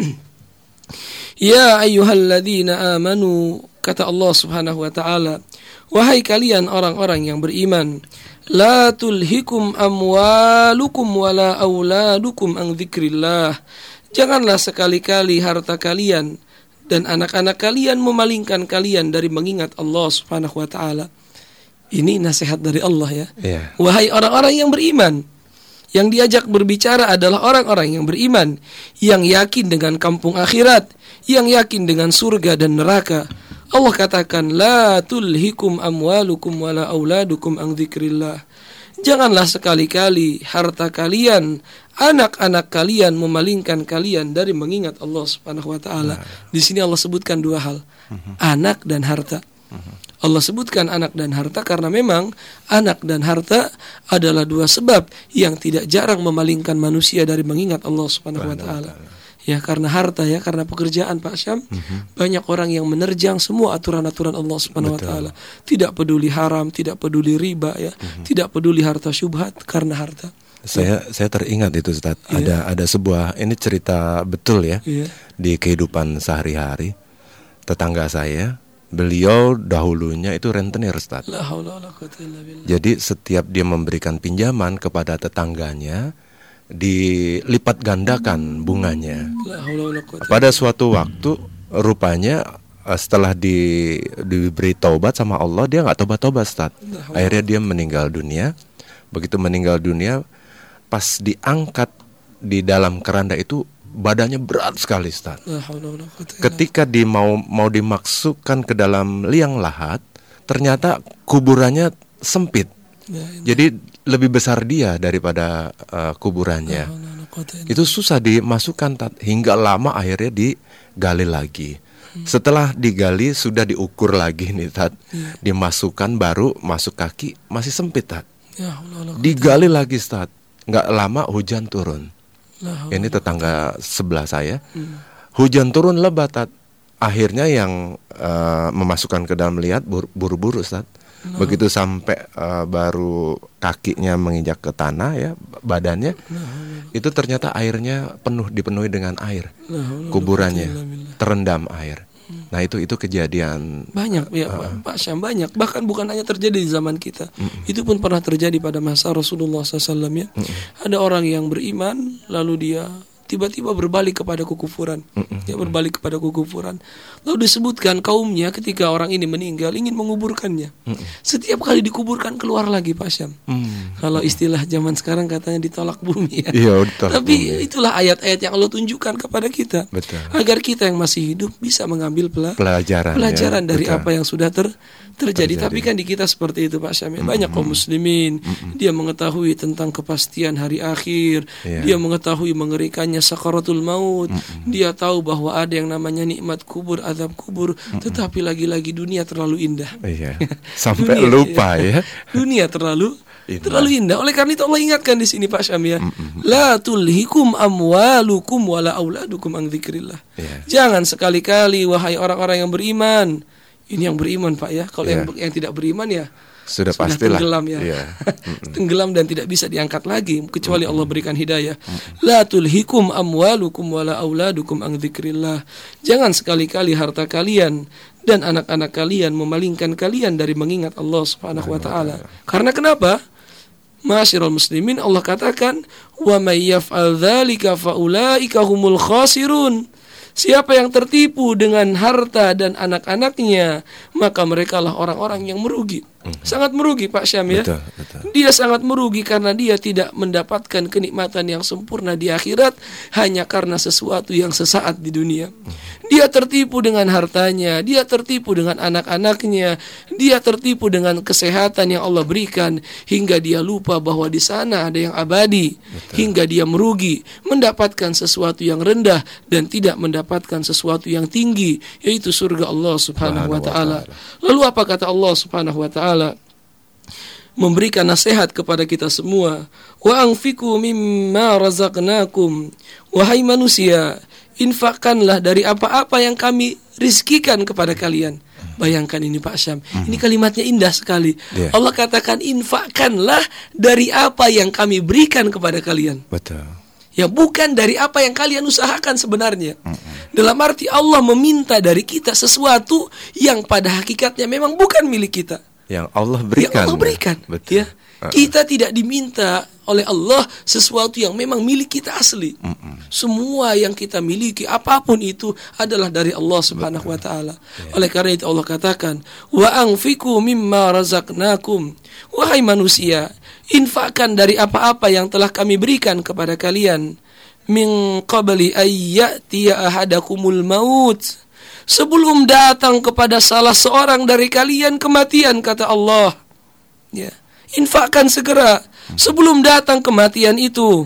Ya ayyuhalladzina amanu, kata Allah Subhanahu wa taala, wahai kalian orang-orang yang beriman, la tulhikum amwalukum wala auladukum an dzikrillah. Janganlah sekali-kali harta kalian dan anak-anak kalian memalingkan kalian dari mengingat Allah Subhanahu wa taala. Ini nasihat dari Allah ya. Yeah. Wahai orang-orang yang beriman, yang diajak berbicara adalah orang-orang yang beriman, yang yakin dengan kampung akhirat, yang yakin dengan surga dan neraka. Allah katakan, la tulhikum amwalukum wala auladukum an dzikrillah. Janganlah sekali-kali harta kalian, anak-anak kalian memalingkan kalian dari mengingat Allah Subhanahu wa taala. Di sini Allah sebutkan dua hal, anak dan harta. Allah sebutkan anak dan harta karena memang anak dan harta adalah dua sebab yang tidak jarang memalingkan manusia dari mengingat Allah Subhanahu wa taala. Ya, karena harta ya, karena pekerjaan Pak Syam, mm-hmm. banyak orang yang menerjang semua aturan-aturan Allah Subhanahu wa taala. Tidak peduli haram, tidak peduli riba ya, mm-hmm. tidak peduli harta syubhat karena harta. Saya ya. saya teringat itu Ustaz. Yeah. Ada ada sebuah, ini cerita betul ya. Yeah. Di kehidupan sehari-hari. Tetangga saya, beliau dahulunya itu rentenir Ustaz. La haula wala quwwata illa billah. Jadi setiap dia memberikan pinjaman kepada tetangganya, dilipat gandakan bunganya. Pada suatu waktu rupanya setelah di, diberi taubat sama Allah, dia nggak tobat-tobat Ustaz. Akhirnya dia meninggal dunia. Begitu meninggal dunia, pas diangkat di dalam keranda itu badannya berat sekali Ustaz. Ketika di mau mau dimasukkan ke dalam liang lahat, ternyata kuburannya sempit. Jadi lebih besar dia daripada uh, kuburannya. Itu susah dimasukkan tat, hingga lama akhirnya digali lagi. Setelah digali sudah diukur lagi nih tat, dimasukkan baru masuk kaki masih sempit tat. Digali lagi tat, nggak lama hujan turun. Ini tetangga sebelah saya. Hujan turun lebat tat. Akhirnya yang uh, memasukkan ke dalam lihat buru-buru tat. No. Begitu sampai uh, baru kakinya menginjak ke tanah ya, badannya no. itu ternyata airnya penuh, dipenuhi dengan air. No. Kuburannya terendam air. Nah itu itu kejadian banyak ya uh, Pak Syam, banyak, bahkan bukan hanya terjadi di zaman kita. Mm-mm. Itu pun pernah terjadi pada masa Rasulullah shallallahu alaihi wasallam ya. Mm-mm. Ada orang yang beriman lalu dia tiba-tiba berbalik kepada kekufuran. Ya, berbalik kepada kekufuran. Lalu disebutkan kaumnya ketika orang ini meninggal ingin menguburkannya. Setiap kali dikuburkan keluar lagi Pak Syam. Mm. Kalau istilah zaman sekarang katanya ditolak bumi ya. Iya, ditolak Tapi bumi. Itulah ayat-ayat yang Allah tunjukkan kepada kita. Betul. Agar kita yang masih hidup bisa mengambil pela- pelajaran, pelajaran ya. dari Betul. apa yang sudah ter- terjadi. terjadi. Tapi kan di kita seperti itu Pak Syam. Mm-hmm. Banyak kaum muslimin, mm-hmm. dia mengetahui tentang kepastian hari akhir, yeah. dia mengetahui mengerikannya sakaratul maut, mm-hmm. dia tahu bahwa ada yang namanya nikmat kubur, azab kubur, mm-hmm. tetapi lagi-lagi dunia terlalu indah. Iya. Sampai dunia, lupa ya. Dunia terlalu indah. terlalu indah. Oleh karena itu Allah ingatkan di sini Pak Syam ya. Mm-hmm. La tulhikum amwalukum wala auladukum an dzikrillah. Yeah. Jangan sekali-kali wahai orang-orang yang beriman. Ini yang beriman Pak ya. Kalau yeah. yang yang tidak beriman ya sudah, sudah pastilah tenggelam ya. Yeah. Tenggelam dan tidak bisa diangkat lagi kecuali Allah berikan hidayah. La tulhikum amwalukum wala auladukum an dzikrillah. Jangan sekali-kali harta kalian dan anak-anak kalian memalingkan kalian dari mengingat Allah Subhanahu wa taala. Karena kenapa? Ma'asyiral muslimin, Allah katakan wa may yaf'al dzalika faulaika humul khasirun. Siapa yang tertipu dengan harta dan anak-anaknya, maka merekalah orang-orang yang merugi. Mm-hmm. Sangat merugi Pak Syam ya. Betul, betul. Dia sangat merugi karena dia tidak mendapatkan kenikmatan yang sempurna di akhirat hanya karena sesuatu yang sesaat di dunia. Mm-hmm. Dia tertipu dengan hartanya, dia tertipu dengan anak-anaknya, dia tertipu dengan kesehatan yang Allah berikan hingga dia lupa bahwa di sana ada yang abadi. Betul. Hingga dia merugi, mendapatkan sesuatu yang rendah dan tidak mendapatkan sesuatu yang tinggi, yaitu surga Allah Subhanahu wa taala. Lalu apa kata Allah Subhanahu wa taala? Memberikan nasihat kepada kita semua. Wa anfiqu mimma razaqnakum. Wahai manusia, infakkanlah dari apa-apa yang kami rizkikan kepada kalian. Bayangkan ini Pak Syam. Mm-hmm. Ini kalimatnya indah sekali. Yeah. Allah katakan infakkanlah dari apa yang kami berikan kepada kalian. Betul. Ya, bukan dari apa yang kalian usahakan sebenarnya. Mm-hmm. Dalam arti Allah meminta dari kita sesuatu yang pada hakikatnya memang bukan milik kita. Yang Allah berikan. Yang Allah berikan. Betul. Ya. Kita tidak diminta oleh Allah sesuatu yang memang milik kita asli. Mm-mm. Semua yang kita miliki, apapun itu adalah dari Allah Subhanahu wa taala. Yeah. Oleh karena itu Allah katakan, "Wa anfiqu mimma razaqnakum." Wahai manusia, infakkan dari apa-apa yang telah kami berikan kepada kalian. Min qabli ayyatiya ahadakumul maut. Sebelum datang kepada salah seorang dari kalian kematian, kata Allah. Ya. Infakkan segera sebelum datang kematian itu.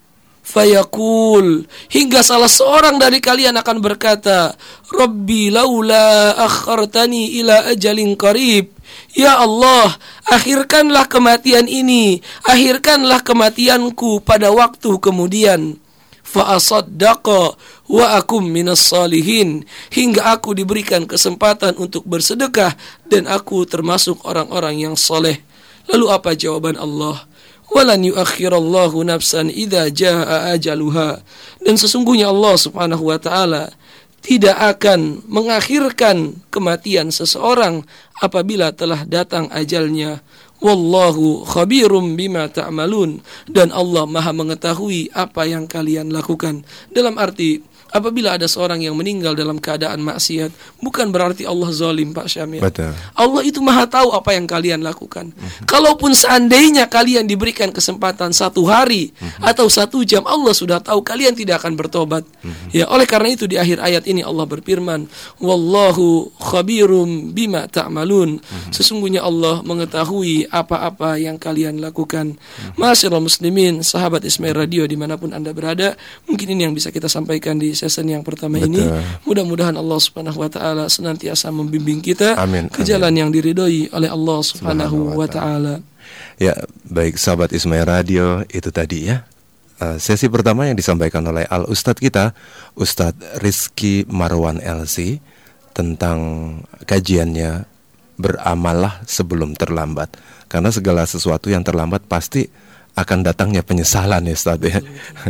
Fayaqul, hingga salah seorang dari kalian akan berkata, Rabbi laula akhartani ila ajalin qarib. Ya Allah, akhirkanlah kematian ini, akhirkanlah kematianku pada waktu kemudian. Fa asaddaqa wa akum minas salihin, hingga aku diberikan kesempatan untuk bersedekah dan aku termasuk orang-orang yang soleh. Lalu apa jawaban Allah? Walan yuakhirallahu nafsan idza jaa ajaluha. Dan sesungguhnya Allah Subhanahu wa taala tidak akan mengakhirkan kematian seseorang apabila telah datang ajalnya. Wallahu khabirum bima ta'malun. Dan Allah Maha mengetahui apa yang kalian lakukan. Dalam arti, apabila ada seorang yang meninggal dalam keadaan maksiat, bukan berarti Allah zalim, Pak Syamil. Betul. Allah itu Maha tahu apa yang kalian lakukan. Uh-huh. Kalaupun seandainya kalian diberikan kesempatan satu hari uh-huh. atau satu jam, Allah sudah tahu kalian tidak akan bertobat. Uh-huh. Ya, oleh karena itu di akhir ayat ini Allah berfirman, Wallahu khabirum bima ta'malun. Uh-huh. Sesungguhnya Allah mengetahui apa-apa yang kalian lakukan. Uh-huh. Ma'asyiral muslimin, sahabat Ismail Radio dimanapun Anda berada, mungkin ini yang bisa kita sampaikan di season yang pertama. Betul. Ini mudah-mudahan Allah Subhanahu wa taala senantiasa membimbing kita amin, ke jalan amin. yang diridhoi oleh Allah Subhanahu wa taala. Ya, baik sahabat Ismail Radio, itu tadi ya uh, sesi pertama yang disampaikan oleh Al Ustadz kita, Ustadz Rizky Marwan L C, tentang kajiannya beramallah sebelum terlambat. Karena segala sesuatu yang terlambat pasti akan datangnya penyesalan ya Ustadz ya.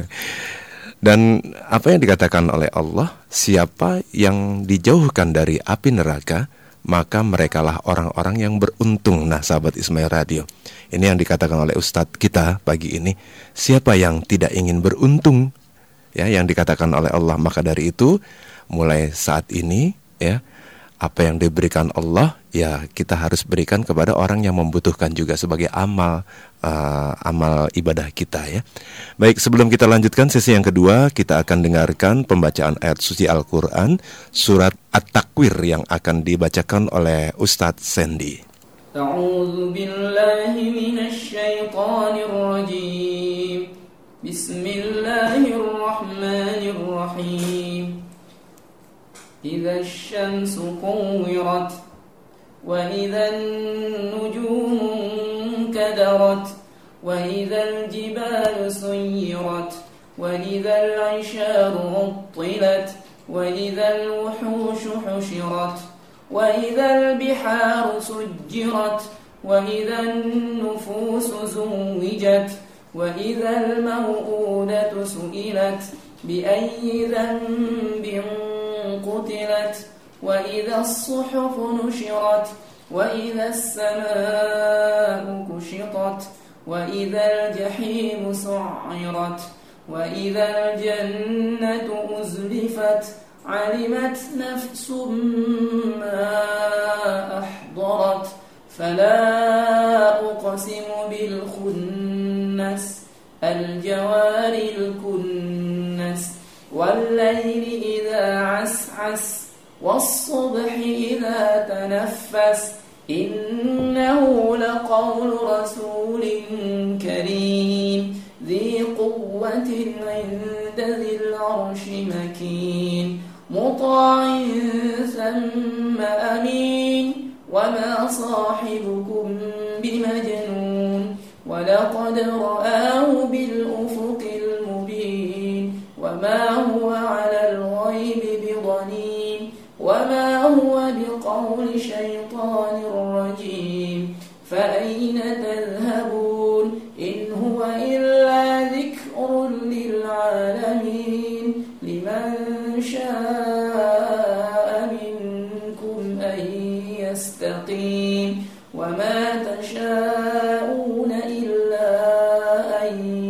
Dan apa yang dikatakan oleh Allah, siapa yang dijauhkan dari api neraka, maka merekalah orang-orang yang beruntung. Nah sahabat Ismail Radio, ini yang dikatakan oleh Ustadz kita pagi ini. Siapa yang tidak ingin beruntung, ya yang dikatakan oleh Allah. Maka dari itu mulai saat ini ya, apa yang diberikan Allah ya kita harus berikan kepada orang yang membutuhkan juga sebagai amal uh, amal ibadah kita ya. Baik, sebelum kita lanjutkan sesi yang kedua, kita akan dengarkan pembacaan ayat suci Al-Quran surat At-Takwir yang akan dibacakan oleh Ustadz Sandy. A'udzu billahi minasy syaithanir rajim. Bismillahirrahmanirrahim. إذا الشمس كورت وإذا النجوم انكدرت وإذا الجبال سيرت وإذا العشار عطلت وإذا الوحوش حشرت وإذا البحار سجرت وإذا النفوس زوجت وإذا الموءودة سئلت بأي ذنب قتلت وإذا الصحف نشرت وإذا السماء كشطت وإذا الجحيم سعرت وإذا الجنة أزلفت علمت نفس ما أحضرت فلا أقسم بالخنس الجوار الكنس والليل إذا عسعس والصبح إذا تنفس إنه لقول رسول كريم ذي قوة عند ذي العرش مكين مطاع ثم أمين وما صاحبكم بمجنون ولقد رآه بالأفق المبين وما هو على الغيب بضنين وما هو بقول شيطان رجيم فأين تذهبون إن هو إلا ذكر للعالمين لمن شاء منكم أن يستقيم وما تشاءون إلا أن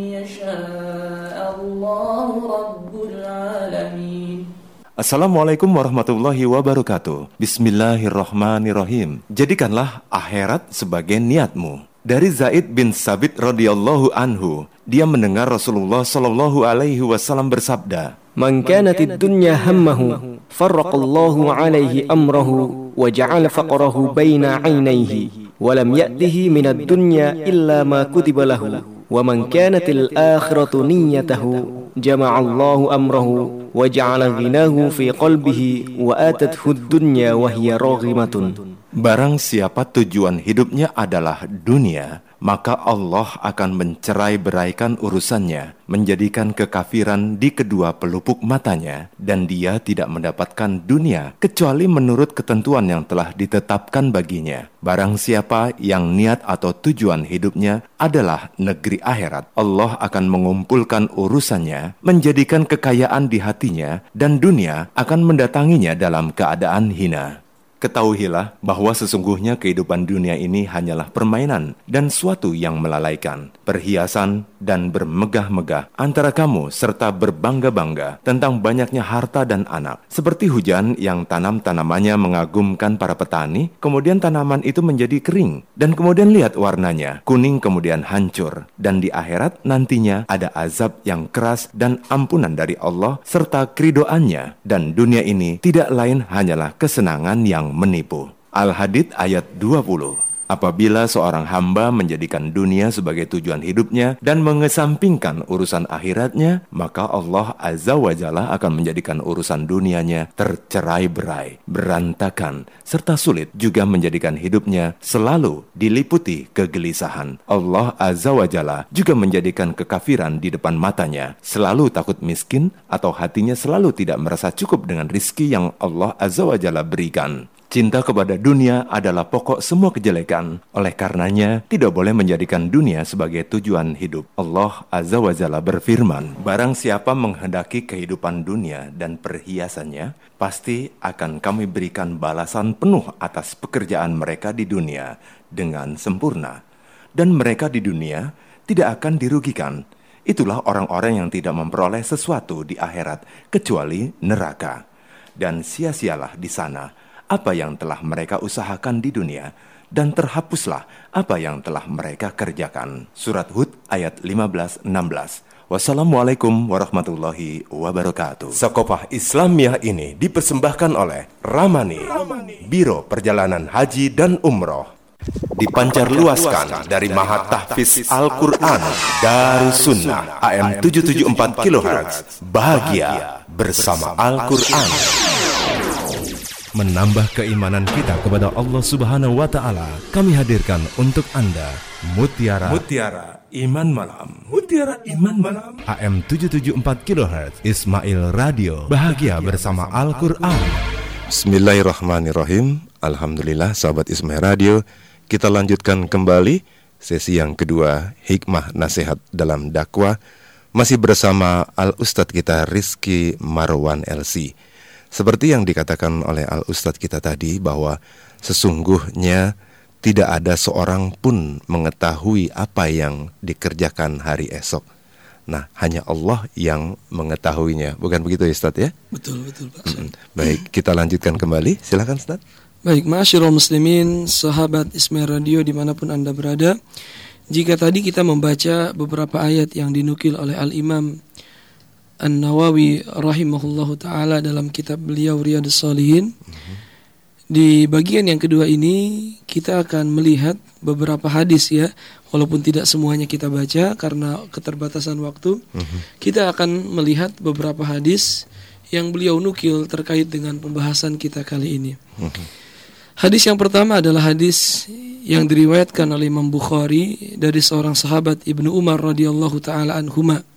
يشاء الله رب العالمين. Assalamualaikum warahmatullahi wabarakatuh. Bismillahirrahmanirrahim. Jadikanlah akhirat sebagai niatmu. Dari Zaid bin Sabit radhiyallahu anhu, dia mendengar Rasulullah sallallahu alaihi wasallam bersabda, "Man kanatid dunya hammahu, farraqallahu alaihi amrahu wa ja'ala faqrahu baina 'ainayhi, wa lam ya'tihi minad dunya illa ma kutiba lahu, wa man kanatil akhiratu niyyatahu, jama'allahu amrahu wa ja'ala ghinahu fi qalbihi wa atathu ad-dunya wa hiya raghimatun." Barang siapa tujuan hidupnya adalah dunia, maka Allah akan mencerai-beraikan urusannya, menjadikan kekafiran di kedua pelupuk matanya, dan dia tidak mendapatkan dunia kecuali menurut ketentuan yang telah ditetapkan baginya. Barang siapa yang niat atau tujuan hidupnya adalah negeri akhirat, Allah akan mengumpulkan urusannya, menjadikan kekayaan di hatinya, dan dunia akan mendatanginya dalam keadaan hina. Ketahuilah bahwa sesungguhnya kehidupan dunia ini hanyalah permainan dan suatu yang melalaikan, perhiasan dan bermegah-megah antara kamu serta berbangga-bangga tentang banyaknya harta dan anak. Seperti hujan yang tanam-tanamannya mengagumkan para petani, kemudian tanaman itu menjadi kering, dan kemudian lihat warnanya, kuning kemudian hancur. Dan di akhirat nantinya ada azab yang keras dan ampunan dari Allah serta keridoannya, dan dunia ini tidak lain hanyalah kesenangan yang menipu. Al-Hadid ayat dua puluh. Apabila seorang hamba menjadikan dunia sebagai tujuan hidupnya dan mengesampingkan urusan akhiratnya, maka Allah Azza wa Jalla akan menjadikan urusan dunianya tercerai-berai, berantakan, serta sulit, juga menjadikan hidupnya selalu diliputi kegelisahan. Allah Azza wa Jalla juga menjadikan kekafiran di depan matanya, selalu takut miskin atau hatinya selalu tidak merasa cukup dengan rizki yang Allah Azza wa Jalla berikan. Cinta kepada dunia adalah pokok semua kejelekan. Oleh karenanya, tidak boleh menjadikan dunia sebagai tujuan hidup. Allah Azza wa Jalla berfirman, "Barang siapa menghendaki kehidupan dunia dan perhiasannya, pasti akan kami berikan balasan penuh atas pekerjaan mereka di dunia dengan sempurna. Dan mereka di dunia tidak akan dirugikan, Itulah orang-orang yang tidak memperoleh sesuatu di akhirat kecuali neraka. Dan sia-sialah di sana apa yang telah mereka usahakan di dunia, dan terhapuslah apa yang telah mereka kerjakan. Surat Hud ayat lima belas enam belas. Wassalamualaikum warahmatullahi wabarakatuh. Sakofah Islamiyah ini dipersembahkan oleh Ramani, Ramani. Biro Perjalanan Haji dan Umroh. Dipancar luaskan dari Mahat Tahfiz Al-Quran Darussunnah A M tujuh tujuh empat kilohertz. Bahagia bersama Al-Quran. Menambah keimanan kita kepada Allah Subhanahu wa Ta'ala, kami hadirkan untuk Anda Mutiara Mutiara Iman Malam. Mutiara Iman Malam A M tujuh tujuh empat kilohertz Ismail Radio. Bahagia bersama Al-Quran. Bismillahirrahmanirrahim. Alhamdulillah sahabat Ismail Radio, kita lanjutkan kembali sesi yang kedua, hikmah nasihat dalam dakwah, masih bersama Al-Ustadz kita Rizky Marwan L C. Seperti yang dikatakan oleh Al-Ustadz kita tadi, bahwa sesungguhnya tidak ada seorang pun mengetahui apa yang dikerjakan hari esok. Nah, hanya Allah yang mengetahuinya. Bukan begitu Ustadz ya? Betul, betul Pak. Mm-hmm. Baik, kita lanjutkan kembali. Silakan Ustadz. Baik, ma'asyiral muslimin, sahabat Ismail Radio dimanapun Anda berada. Jika tadi kita membaca beberapa ayat yang dinukil oleh Al-Imam An-Nawawi rahimahullahu ta'ala dalam kitab beliau Riyadhus Shalihin, mm-hmm. di bagian yang kedua ini kita akan melihat beberapa hadis ya, walaupun tidak semuanya kita baca karena keterbatasan waktu. Mm-hmm. Kita akan melihat beberapa hadis yang beliau nukil terkait dengan pembahasan kita kali ini. Mm-hmm. Hadis yang pertama adalah hadis yang diriwayatkan oleh Imam Bukhari dari seorang sahabat Ibnu Umar radhiyallahu taala anhuma.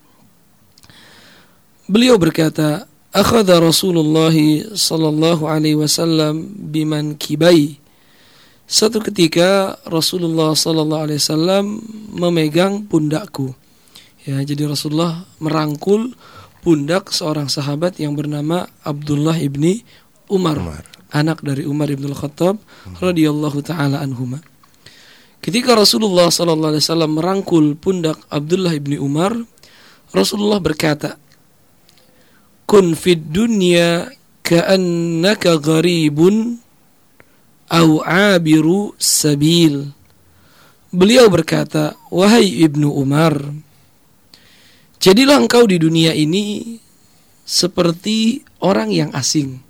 Beliau berkata, "Akhadha Rasulullah sallallahu alaihi wasallam biman kibai." Satu ketika Rasulullah sallallahu alaihi wasallam memegang pundakku. Ya, jadi Rasulullah merangkul pundak seorang sahabat yang bernama Abdullah ibni Umar, Umar. anak dari Umar ibn Al-Khattab radhiyallahu taala anhuma. Ketika Rasulullah sallallahu alaihi wasallam merangkul pundak Abdullah ibni Umar, Rasulullah berkata, "Kun fid dunya ka'annaka gharibun au 'abiru sabil." Beliau berkata, "Wahai Ibnu Umar, jadilah engkau di dunia ini seperti orang yang asing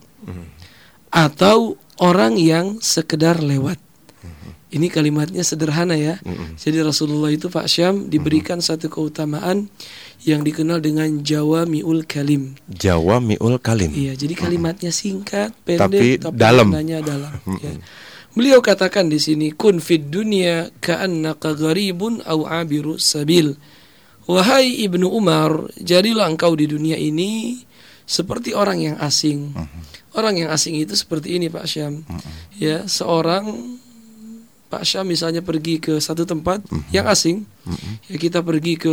atau orang yang sekedar lewat." Ini kalimatnya sederhana ya. Jadi Rasulullah itu Pak Syam diberikan satu keutamaan yang dikenal dengan jawami'ul kalim. Jawami'ul kalim. Iya, jadi kalimatnya singkat, pendek, tapi, tapi dalam. maknanya dalam. Ya. Beliau katakan di sini, "Kun fid dunya ka'annaka gharibun au 'abiru sabil." Wahai Ibnu Umar, jadilah engkau di dunia ini seperti orang yang asing. Orang yang asing itu seperti ini Pak Syam. Ya, seorang Pak Syam misalnya pergi ke satu tempat mm-hmm. yang asing, mm-hmm. ya kita pergi ke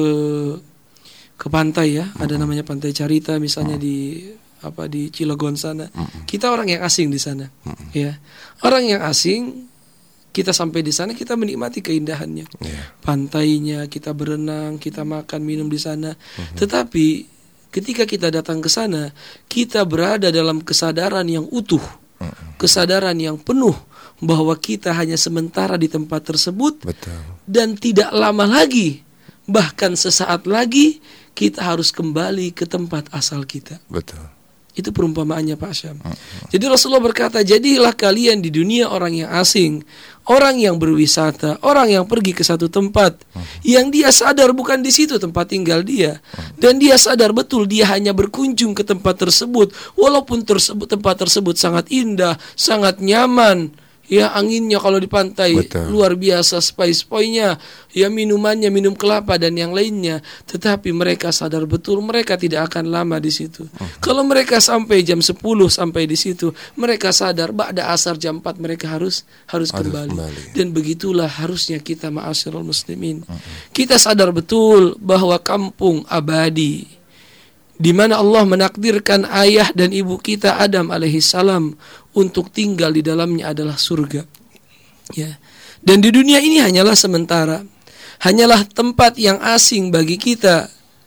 ke pantai ya, mm-hmm. ada namanya Pantai Carita misalnya mm-hmm. di apa di Cilegon sana. Mm-hmm. Kita orang yang asing di sana, mm-hmm. ya orang yang asing. Kita sampai di sana, kita menikmati keindahannya, yeah. pantainya, kita berenang, kita makan minum di sana. Mm-hmm. Tetapi ketika kita datang ke sana, kita berada dalam kesadaran yang utuh, mm-hmm. kesadaran yang penuh. Bahwa kita hanya sementara di tempat tersebut. Betul. Dan tidak lama lagi, bahkan sesaat lagi kita harus kembali ke tempat asal kita. Betul. Itu perumpamaannya Pak Syam. Uh-huh. Jadi Rasulullah berkata, jadilah kalian di dunia orang yang asing, orang yang berwisata, orang yang pergi ke satu tempat, uh-huh. yang dia sadar bukan di situ tempat tinggal dia, uh-huh. dan dia sadar betul dia hanya berkunjung ke tempat tersebut, walaupun tersebut tempat tersebut sangat indah, sangat nyaman. Ya, anginnya kalau di pantai Betul. luar biasa, spoi-spoinya, ya minumannya minum kelapa dan yang lainnya. Tetapi mereka sadar betul mereka tidak akan lama di situ. Uh-huh. Kalau mereka sampai jam sepuluh sampai di situ, mereka sadar ba'da asar jam empat mereka harus harus, harus kembali. kembali. Dan begitulah harusnya kita ma'asyiral muslimin. Uh-huh. Kita sadar betul bahwa kampung abadi di mana Allah menakdirkan ayah dan ibu kita Adam alaihissalam untuk tinggal di dalamnya adalah surga. Ya. Dan di dunia ini hanyalah sementara. Hanyalah tempat yang asing bagi kita.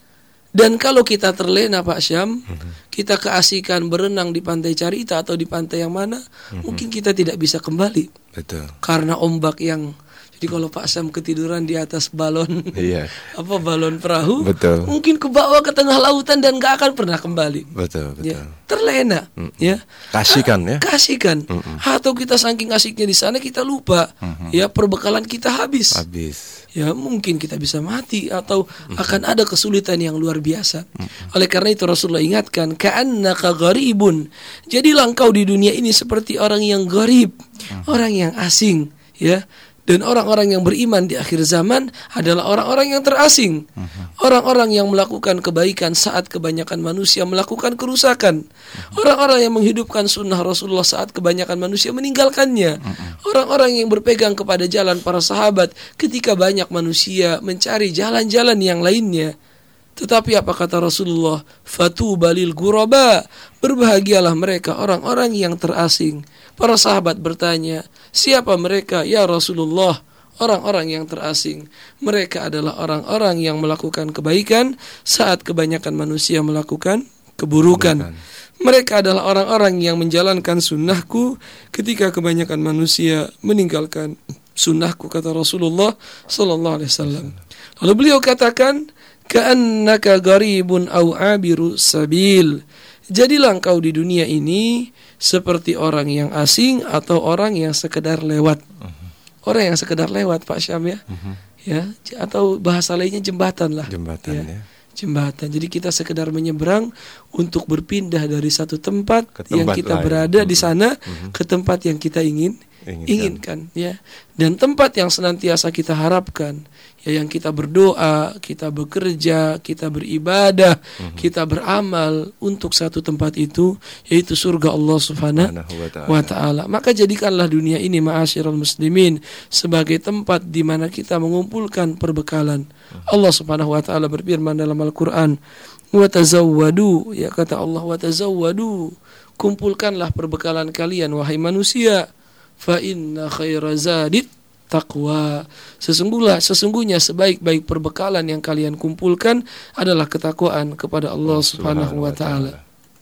Dan kalau kita terlena Pak Syam, mm-hmm. kita keasikan berenang di pantai Carita atau di pantai yang mana, mm-hmm. mungkin kita tidak bisa kembali. Betul. Karena ombak yang, jadi kalau Pak Syam ketiduran di atas balon, iya. apa balon perahu, betul. mungkin ke bawah ke tengah lautan dan gak akan pernah kembali. Betul, betul. Ya, terlena, mm-hmm. ya. Kasihkan ya. Kasihkan. Mm-hmm. Atau kita saking asiknya di sana kita lupa, mm-hmm. ya perbekalan kita habis. Habis. Ya mungkin kita bisa mati atau mm-hmm. akan ada kesulitan yang luar biasa. Mm-hmm. Oleh karena itu Rasulullah ingatkan, ka'annaka gharibun. Jadilah engkau di dunia ini seperti orang yang gharib, mm-hmm. orang yang asing, ya. Dan orang-orang yang beriman di akhir zaman adalah orang-orang yang terasing. Uh-huh. Orang-orang yang melakukan kebaikan saat kebanyakan manusia melakukan kerusakan. Uh-huh. Orang-orang yang menghidupkan sunnah Rasulullah saat kebanyakan manusia meninggalkannya. Uh-huh. Orang-orang yang berpegang kepada jalan para sahabat ketika banyak manusia mencari jalan-jalan yang lainnya. Tetapi apa kata Rasulullah? Fatuba lil ghuraba. Berbahagialah mereka orang-orang yang terasing. Para sahabat bertanya, siapa mereka ya Rasulullah? Orang-orang yang terasing. Mereka adalah orang-orang yang melakukan kebaikan saat kebanyakan manusia melakukan keburukan. Mereka adalah orang-orang yang menjalankan sunnahku ketika kebanyakan manusia meninggalkan sunnahku, kata Rasulullah sallallahu alaihi wasallam. Lalu beliau katakan, ka'annaka gharibun aw abiru sabil. Jadilah engkau di dunia ini seperti orang yang asing atau orang yang sekedar lewat. Uh-huh. Orang yang sekedar lewat Pak Syam ya. Uh-huh. Ya, atau bahasa lainnya jembatan lah. Jembatan ya. ya. Jembatan. Jadi kita sekedar menyeberang untuk berpindah dari satu tempat, tempat yang kita lain. berada uh-huh. di sana uh-huh. ke tempat yang kita ingin inginkan. inginkan ya. Dan tempat yang senantiasa kita harapkan, ya, yang kita berdoa, kita bekerja, kita beribadah, uh-huh. kita beramal untuk satu tempat itu, yaitu surga Allah Subhanahu wa taala. Maka jadikanlah dunia ini ma'asyiral muslimin sebagai tempat di mana kita mengumpulkan perbekalan. Uh-huh. Allah Subhanahu wa taala berfirman dalam Al-Qur'an, "Wa tazawwadu," ya kata Allah, "wa tazawwadu." Kumpulkanlah perbekalan kalian wahai manusia. Fa inna khaira zadit taqwa. Sesungguhnya sesungguhnya sebaik-baik perbekalan yang kalian kumpulkan adalah ketakwaan kepada Allah Subhanahu wa taala.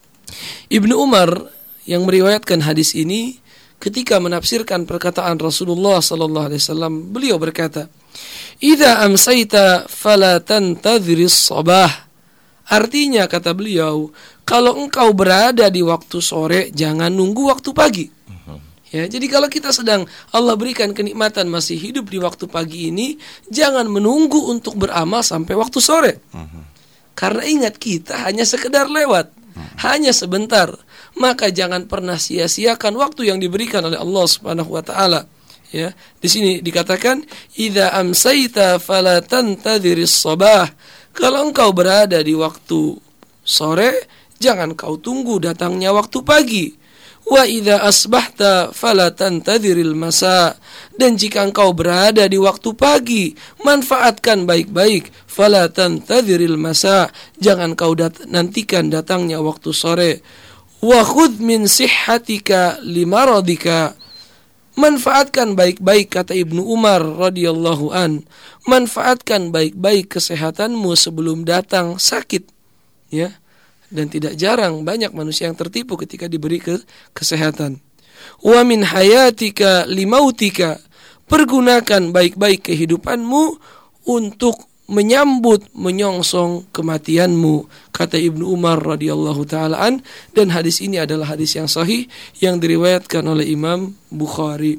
Ibnu Umar yang meriwayatkan hadis ini ketika menafsirkan perkataan Rasulullah sallallahu alaihi wasallam, beliau berkata, "Idza amsayta fala tantadhiris sabah." Artinya kata beliau, kalau engkau berada di waktu sore, jangan nunggu waktu pagi. Ya, jadi kalau kita sedang Allah berikan kenikmatan masih hidup di waktu pagi ini, jangan menunggu untuk beramal sampai waktu sore. Uh-huh. Karena ingat, kita hanya sekedar lewat, uh-huh. hanya sebentar. Maka jangan pernah sia-siakan waktu yang diberikan oleh Allah Subhanahu wa taala. Ya, di sini dikatakan, "Idza amsayta fala tantadhiris sabah." Kalau engkau berada di waktu sore, jangan kau tunggu datangnya waktu pagi. Wa idza asbahta fala tantadhiril masa. Dan jika engkau berada di waktu pagi, manfaatkan baik-baik. Fala tantadhiril masa. Jangan kau dat- nantikan datangnya waktu sore. Wa khudh min sihhatika limaradika. Manfaatkan baik-baik, kata Ibnu Umar radhiyallahu an. Manfaatkan baik-baik kesehatanmu sebelum datang sakit. Ya. Dan tidak jarang banyak manusia yang tertipu ketika diberi ke- kesehatan. Wa min hayatika limautika. Pergunakan baik-baik kehidupanmu untuk menyambut, menyongsong kematianmu, kata Ibnu Umar radhiyallahu taala an. Dan hadis ini adalah hadis yang sahih yang diriwayatkan oleh Imam Bukhari.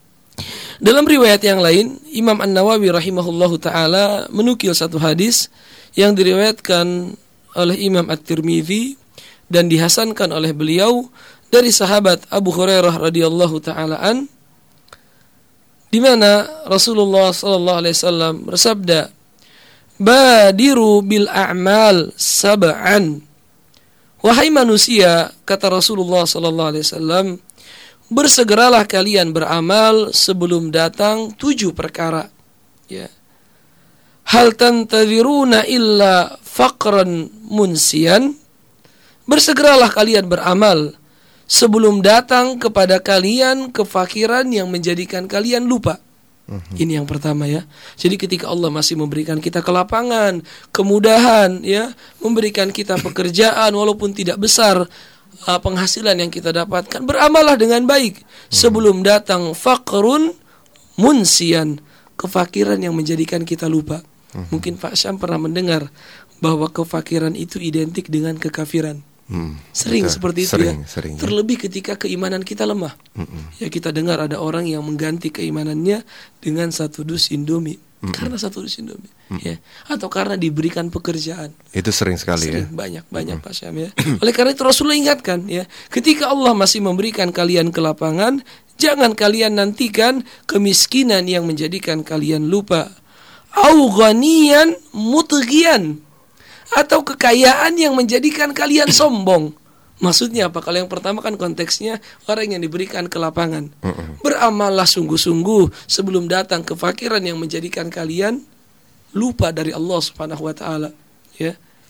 Dalam riwayat yang lain, Imam An-Nawawi rahimahullahu taala menukil satu hadis yang diriwayatkan oleh Imam At-Tirmidzi dan dihasankan oleh beliau dari sahabat Abu Hurairah radhiyallahu taala an, di mana Rasulullah sallallahu alaihi wasallam bersabda, "Badiru bil a'mal sab'an." Wahai manusia, kata Rasulullah sallallahu alaihi wasallam, bersegeralah kalian beramal sebelum datang tujuh perkara. Ya. Hal tantadhiruna illa faqran munsian. Bersegeralah kalian beramal sebelum datang kepada kalian kefakiran yang menjadikan kalian lupa. Mm-hmm. Ini yang pertama ya. Jadi ketika Allah masih memberikan kita kelapangan, kemudahan ya, memberikan kita pekerjaan walaupun tidak besar uh, penghasilan yang kita dapatkan, beramallah dengan baik sebelum datang faqrun munsian, kefakiran yang menjadikan kita lupa. Mm-hmm. Mungkin Pak Syam pernah mendengar bahwa kefakiran itu identik dengan kekafiran. Hmm, sering betul. Seperti itu sering, ya sering, terlebih ketika keimanan kita lemah. Mm-mm. Ya kita dengar ada orang yang mengganti keimanannya dengan satu dus Indomie. Mm-mm. Karena satu dus Indomie ya. Atau karena diberikan pekerjaan. Itu sering sekali sering, ya banyak banyak Pak Syam ya. Oleh karena itu Rasulullah ingatkan ya, ketika Allah masih memberikan kalian kelapangan, jangan kalian nantikan kemiskinan yang menjadikan kalian lupa. Au ghaniyan mutghiyan, atau kekayaan yang menjadikan kalian sombong. Maksudnya apa? Kalau yang pertama kan konteksnya orang yang diberikan kelapangan. Beramallah sungguh-sungguh sebelum datang kefakiran yang menjadikan kalian lupa dari Allah Subhanahu wa taala, ya.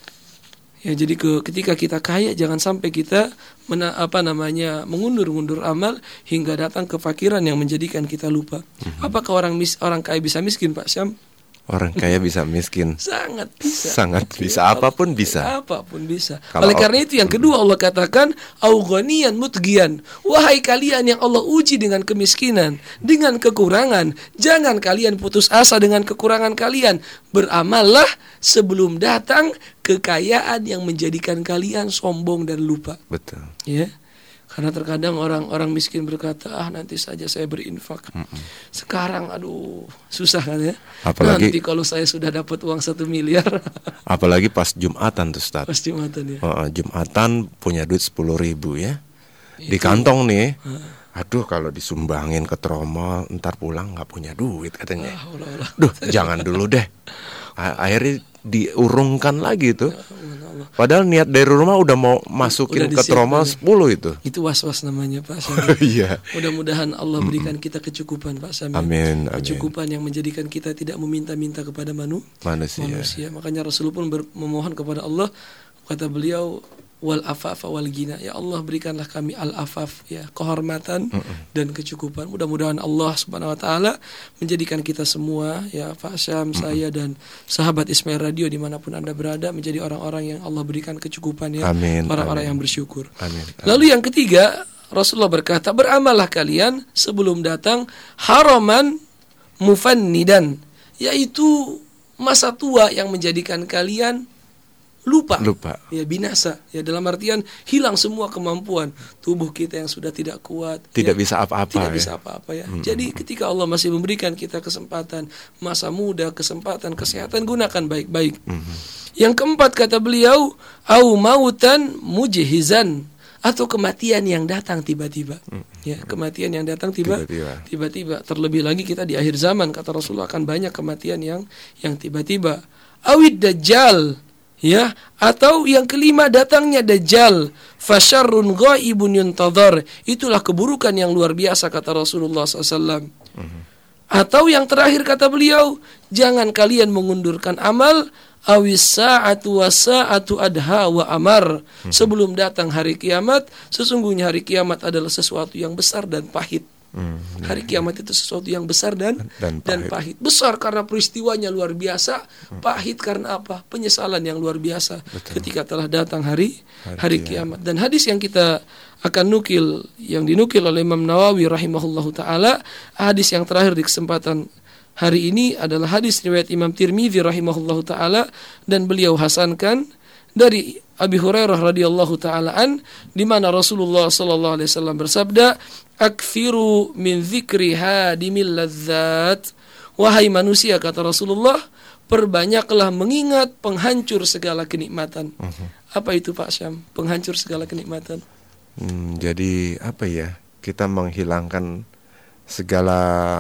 Ya, jadi ke, ketika kita kaya jangan sampai kita mena, apa namanya mengundur-undur amal hingga datang kefakiran yang menjadikan kita lupa. Apakah orang mis, orang kaya bisa miskin, Pak Syam? Orang kaya bisa miskin. Sangat bisa. Sangat bisa. Apapun bisa. Apapun bisa. Kalau Oleh karena itu yang kedua Allah katakan au ghaniyan mutghiyan. Wahai kalian yang Allah uji dengan kemiskinan, dengan kekurangan, jangan kalian putus asa dengan kekurangan kalian. Beramallah sebelum datang kekayaan yang menjadikan kalian sombong dan lupa. Betul. Ya. Karena terkadang orang-orang miskin berkata, ah nanti saja saya berinfak. Mm-mm. Sekarang aduh susah kan ya. Apalagi nanti kalau saya sudah dapat uang satu miliar. Apalagi pas Jumatan tuh Ustaz. Pas Jumatan ya. uh, Jumatan punya duit sepuluh ribu ya. Itu, di kantong nih. Uh. Aduh kalau disumbangin ke tromol, ntar pulang gak punya duit katanya. Ah, olah, olah. Duh jangan dulu deh. Akhirnya diurungkan lagi tuh. Padahal niat dari rumah udah mau masukin udah ke tromol sepuluh itu. Itu was-was namanya Pak Syamil. Iya. Mudah-mudahan Allah berikan kita kecukupan Pak Syamil. Amin, amin. Kecukupan yang menjadikan kita tidak meminta-minta kepada manu, manusia. manusia. Makanya Rasulullah pun ber- memohon kepada Allah, kata beliau, wal afafa wal gina, ya Allah berikanlah kami al afaf ya, kehormatan Mm-mm. dan kecukupan. Mudah-mudahan Allah Subhanahu wa taala menjadikan kita semua ya Pak Syam, Mm-mm. saya dan sahabat Ismail Radio dimanapun Anda berada menjadi orang-orang yang Allah berikan kecukupan ya. Amin, orang-orang amin. yang bersyukur. Amin, amin. Lalu yang ketiga, Rasulullah berkata, beramallah kalian sebelum datang haraman mufannidan, yaitu masa tua yang menjadikan kalian lupa, lupa, ya binasa, ya dalam artian hilang semua kemampuan tubuh kita yang sudah tidak kuat, tidak ya, bisa apa-apa, tidak ya. bisa apa-apa ya. Hmm. Jadi ketika Allah masih memberikan kita kesempatan masa muda, kesempatan kesehatan, gunakan baik-baik. Hmm. Yang keempat kata beliau, au mautan mujhizan, atau kematian yang datang tiba-tiba. Hmm. Ya, kematian yang datang tiba, tiba-tiba. tiba-tiba. Terlebih lagi kita di akhir zaman, kata Rasulullah, akan banyak kematian yang yang tiba-tiba. Awid dajjal, ya, atau yang kelima datangnya Dajjal, fasyarrun ghaibun yuntadhar, itulah keburukan yang luar biasa kata Rasulullah shallallahu alaihi wasallam. Uh-huh. Atau yang terakhir kata beliau, jangan kalian mengundurkan amal, awis sa'atu wa sa'atu adha wa amar, uh-huh. sebelum datang hari kiamat. Sesungguhnya hari kiamat adalah sesuatu yang besar dan pahit. Hmm, hari kiamat itu sesuatu yang besar dan dan pahit. dan pahit. Besar karena peristiwanya luar biasa, hmm. pahit karena apa? Penyesalan yang luar biasa. Betul. Ketika telah datang hari hari, hari kiamat. Dan hadis yang kita akan nukil, yang dinukil oleh Imam Nawawi rahimahullahu taala, hadis yang terakhir di kesempatan hari ini adalah hadis riwayat Imam Tirmidzi rahimahullahu taala, dan beliau hasankan dari Abi Hurairah radhiyallahu taala an, di mana Rasulullah sallallahu alaihi wasallam bersabda, "Aktsiru min dzikri hadimil ladzat." Wahai manusia, kata Rasulullah, perbanyaklah mengingat penghancur segala kenikmatan. Uh-huh. Apa itu Pak Syam? Penghancur segala kenikmatan. Hmm, jadi apa ya? Kita menghilangkan segala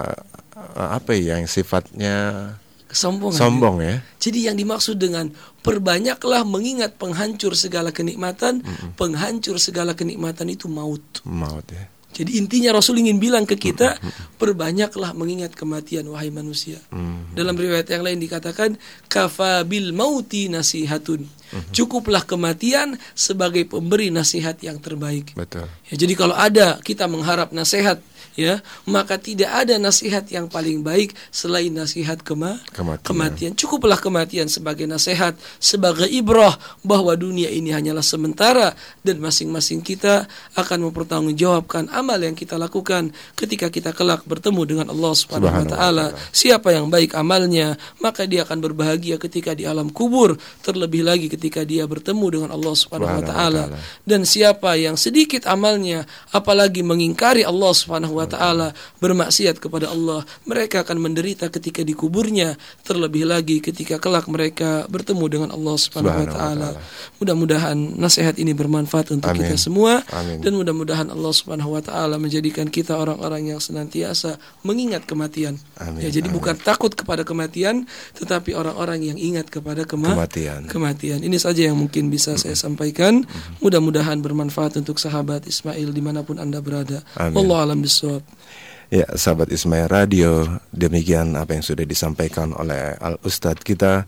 apa ya yang sifatnya kesombongan. Sombong ya. Jadi yang dimaksud dengan perbanyaklah mengingat penghancur segala kenikmatan, mm-mm. penghancur segala kenikmatan itu maut. Maut ya. Jadi intinya Rasul ingin bilang ke kita, mm-mm. perbanyaklah mengingat kematian wahai manusia. Mm-mm. Dalam riwayat yang lain dikatakan, kafa bil mauti nasihatun. Mm-hmm. Cukuplah kematian sebagai pemberi nasihat yang terbaik. Betul. Ya, jadi kalau ada kita mengharap nasihat, ya, maka tidak ada nasihat yang paling baik selain nasihat kema- kematian. kematian. Cukuplah kematian sebagai nasihat, sebagai ibrah bahwa dunia ini hanyalah sementara dan masing-masing kita akan mempertanggungjawabkan amal yang kita lakukan ketika kita kelak bertemu dengan Allah Subhanahu wa taala. Siapa yang baik amalnya, maka dia akan berbahagia ketika di alam kubur, terlebih lagi ketika dia bertemu dengan Allah Subhanahu wa taala. Dan siapa yang sedikit amalnya, apalagi mengingkari Allah Subhanahu wa taala, bermaksiat kepada Allah, mereka akan menderita ketika di kuburnya, terlebih lagi ketika kelak mereka bertemu dengan Allah Subhanahu wa taala. Mudah-mudahan nasihat ini bermanfaat untuk Amin. Kita semua. Amin. Dan mudah-mudahan Allah Subhanahu wa taala menjadikan kita orang-orang yang senantiasa mengingat kematian. Amin. Ya, jadi Amin. Bukan takut kepada kematian, tetapi orang-orang yang ingat kepada kema- kematian. Kematian. Ini saja yang mungkin bisa mm-hmm. saya sampaikan. Mm-hmm. Mudah-mudahan bermanfaat untuk sahabat Ismail dimanapun Anda berada. Wallahu a'lam bishawab. Ya, sahabat Ismail Radio, demikian apa yang sudah disampaikan oleh Al-Ustadz kita,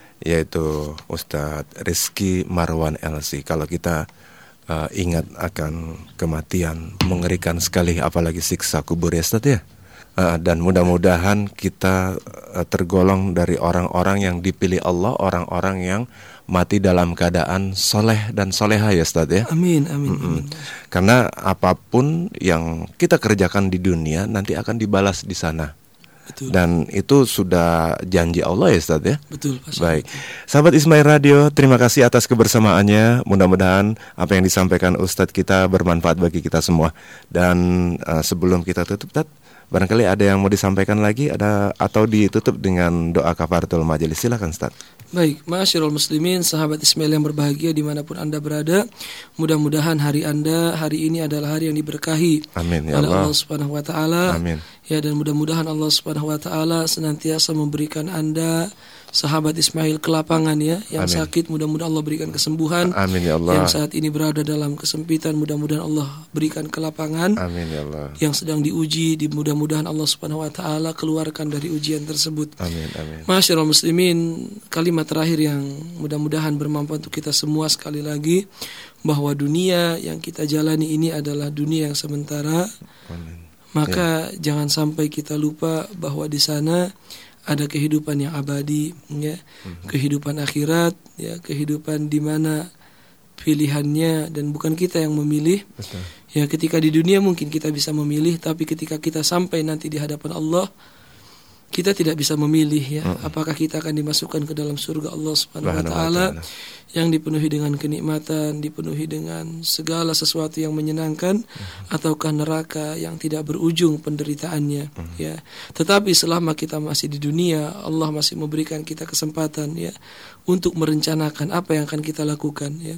yaitu Ustadz Rizky Marwan L C. Kalau kita uh, ingat akan kematian, mengerikan sekali, apalagi siksa kubur, ya Ustadz ya. Uh, dan mudah-mudahan kita uh, tergolong dari orang-orang yang dipilih Allah, orang-orang yang mati dalam keadaan soleh dan soleha, ya Ustadz ya. Amin, amin, amin. Karena apapun yang kita kerjakan di dunia nanti akan dibalas di sana. Betul. Dan itu sudah janji Allah, ya Ustadz ya. Betul. Pak. Baik, sahabat Ismail Radio, terima kasih atas kebersamaannya. Mudah-mudahan apa yang disampaikan Ustadz kita bermanfaat bagi kita semua. Dan uh, sebelum kita tutup, Ustadz, barangkali ada yang mau disampaikan lagi, ada atau ditutup dengan doa kafaratul majelis. Silakan Ustaz. Baik, ma'asyiral muslimin, sahabat Ismail yang berbahagia dimanapun Anda berada, mudah-mudahan hari Anda hari ini adalah hari yang diberkahi Amin, ya oleh Allah. Allah Subhanahu wa taala. Amin. Ya, dan mudah-mudahan Allah Subhanahu wa taala senantiasa memberikan Anda, sahabat Ismail, kelapangan ya, yang Amin. Sakit mudah-mudahan Allah berikan kesembuhan. Amin ya Allah. Yang saat ini berada dalam kesempitan mudah-mudahan Allah berikan kelapangan. Amin ya Allah. Yang sedang diuji di mudah-mudahan Allah Subhanahu wa taala keluarkan dari ujian tersebut. Amin amin. Ma'asyiral muslimin, kalimat terakhir yang mudah-mudahan bermanfaat untuk kita semua sekali lagi, bahwa dunia yang kita jalani ini adalah dunia yang sementara. Amin. Maka ya. Jangan sampai kita lupa bahwa di sana ada kehidupan yang abadi, ya, mm-hmm. kehidupan akhirat, ya, kehidupan di mana pilihannya dan bukan kita yang memilih. Betul. Ya, ketika di dunia mungkin kita bisa memilih, tapi ketika kita sampai nanti di hadapan Allah, kita tidak bisa memilih, ya, mm-hmm. apakah kita akan dimasukkan ke dalam surga Allah Subhanahu wa taala yang dipenuhi dengan kenikmatan, dipenuhi dengan segala sesuatu yang menyenangkan, mm-hmm. ataukah neraka yang tidak berujung penderitaannya, mm-hmm. ya. Tetapi selama kita masih di dunia, Allah masih memberikan kita kesempatan, ya, untuk merencanakan apa yang akan kita lakukan, ya.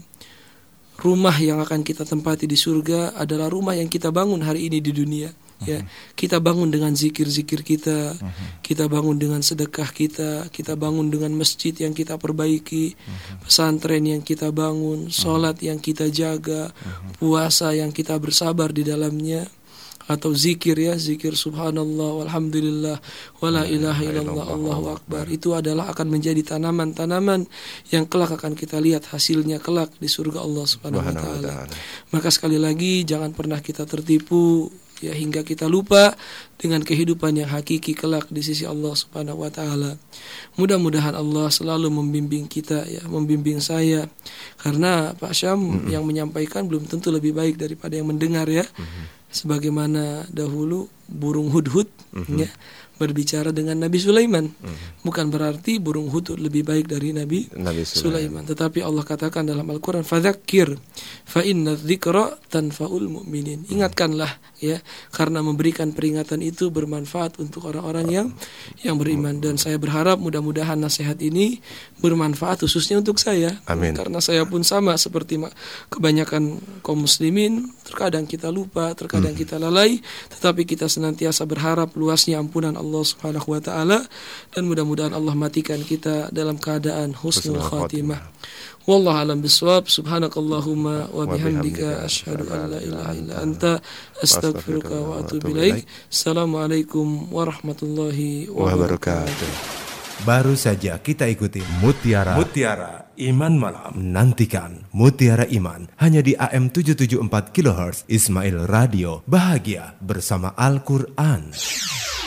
Rumah yang akan kita tempati di surga adalah rumah yang kita bangun hari ini di dunia. Ya, kita bangun dengan zikir-zikir kita, uh-huh. kita bangun dengan sedekah kita, kita bangun dengan masjid yang kita perbaiki, uh-huh. pesantren yang kita bangun, sholat uh-huh. yang kita jaga, uh-huh. puasa yang kita bersabar di dalamnya, atau zikir, ya, zikir subhanallah walhamdulillah wala ilaha illallah Allahu akbar. Itu adalah akan menjadi tanaman-tanaman yang kelak akan kita lihat hasilnya kelak di surga Allah Subhanahu wa taala. Maka sekali lagi jangan pernah kita tertipu, ya, hingga kita lupa dengan kehidupan yang hakiki kelak di sisi Allah Subhanahu wa taala. Mudah-mudahan Allah selalu membimbing kita, ya, membimbing saya, karena Pak Syam mm-hmm. yang menyampaikan belum tentu lebih baik daripada yang mendengar, ya. Mm-hmm. Sebagaimana dahulu burung hudhud, mm-hmm. ya, berbicara dengan Nabi Sulaiman. Mm-hmm. Bukan berarti burung hudhud lebih baik dari Nabi, Nabi Sulaiman. Tetapi Allah katakan dalam Al-Quran, fadzakir fa inna dzikra tanfaul mu'minin. Ingatkanlah, ya, karena memberikan peringatan itu bermanfaat untuk orang-orang yang yang beriman. Dan saya berharap mudah-mudahan nasihat ini bermanfaat khususnya untuk saya. Amin. Karena saya pun sama seperti kebanyakan kaum muslimin, terkadang kita lupa, terkadang hmm. kita lalai, tetapi kita senantiasa berharap luasnya ampunan Allah Subhanahu wa taala, dan mudah-mudahan Allah matikan kita dalam keadaan husnul khatimah. Wallahu a'lam bishawab. Subhanakallahumma wa bihamdika asyhadu an la ilaha illa anta astaghfiruka wa atubu ilaik. Assalamualaikum warahmatullahi wabarakatuh. Baru saja kita ikuti Mutiara Mutiara Iman Malam. Nantikan Mutiara Iman hanya di A M tujuh tujuh empat kilohertz Ismail Radio. Bahagia bersama Al-Quran.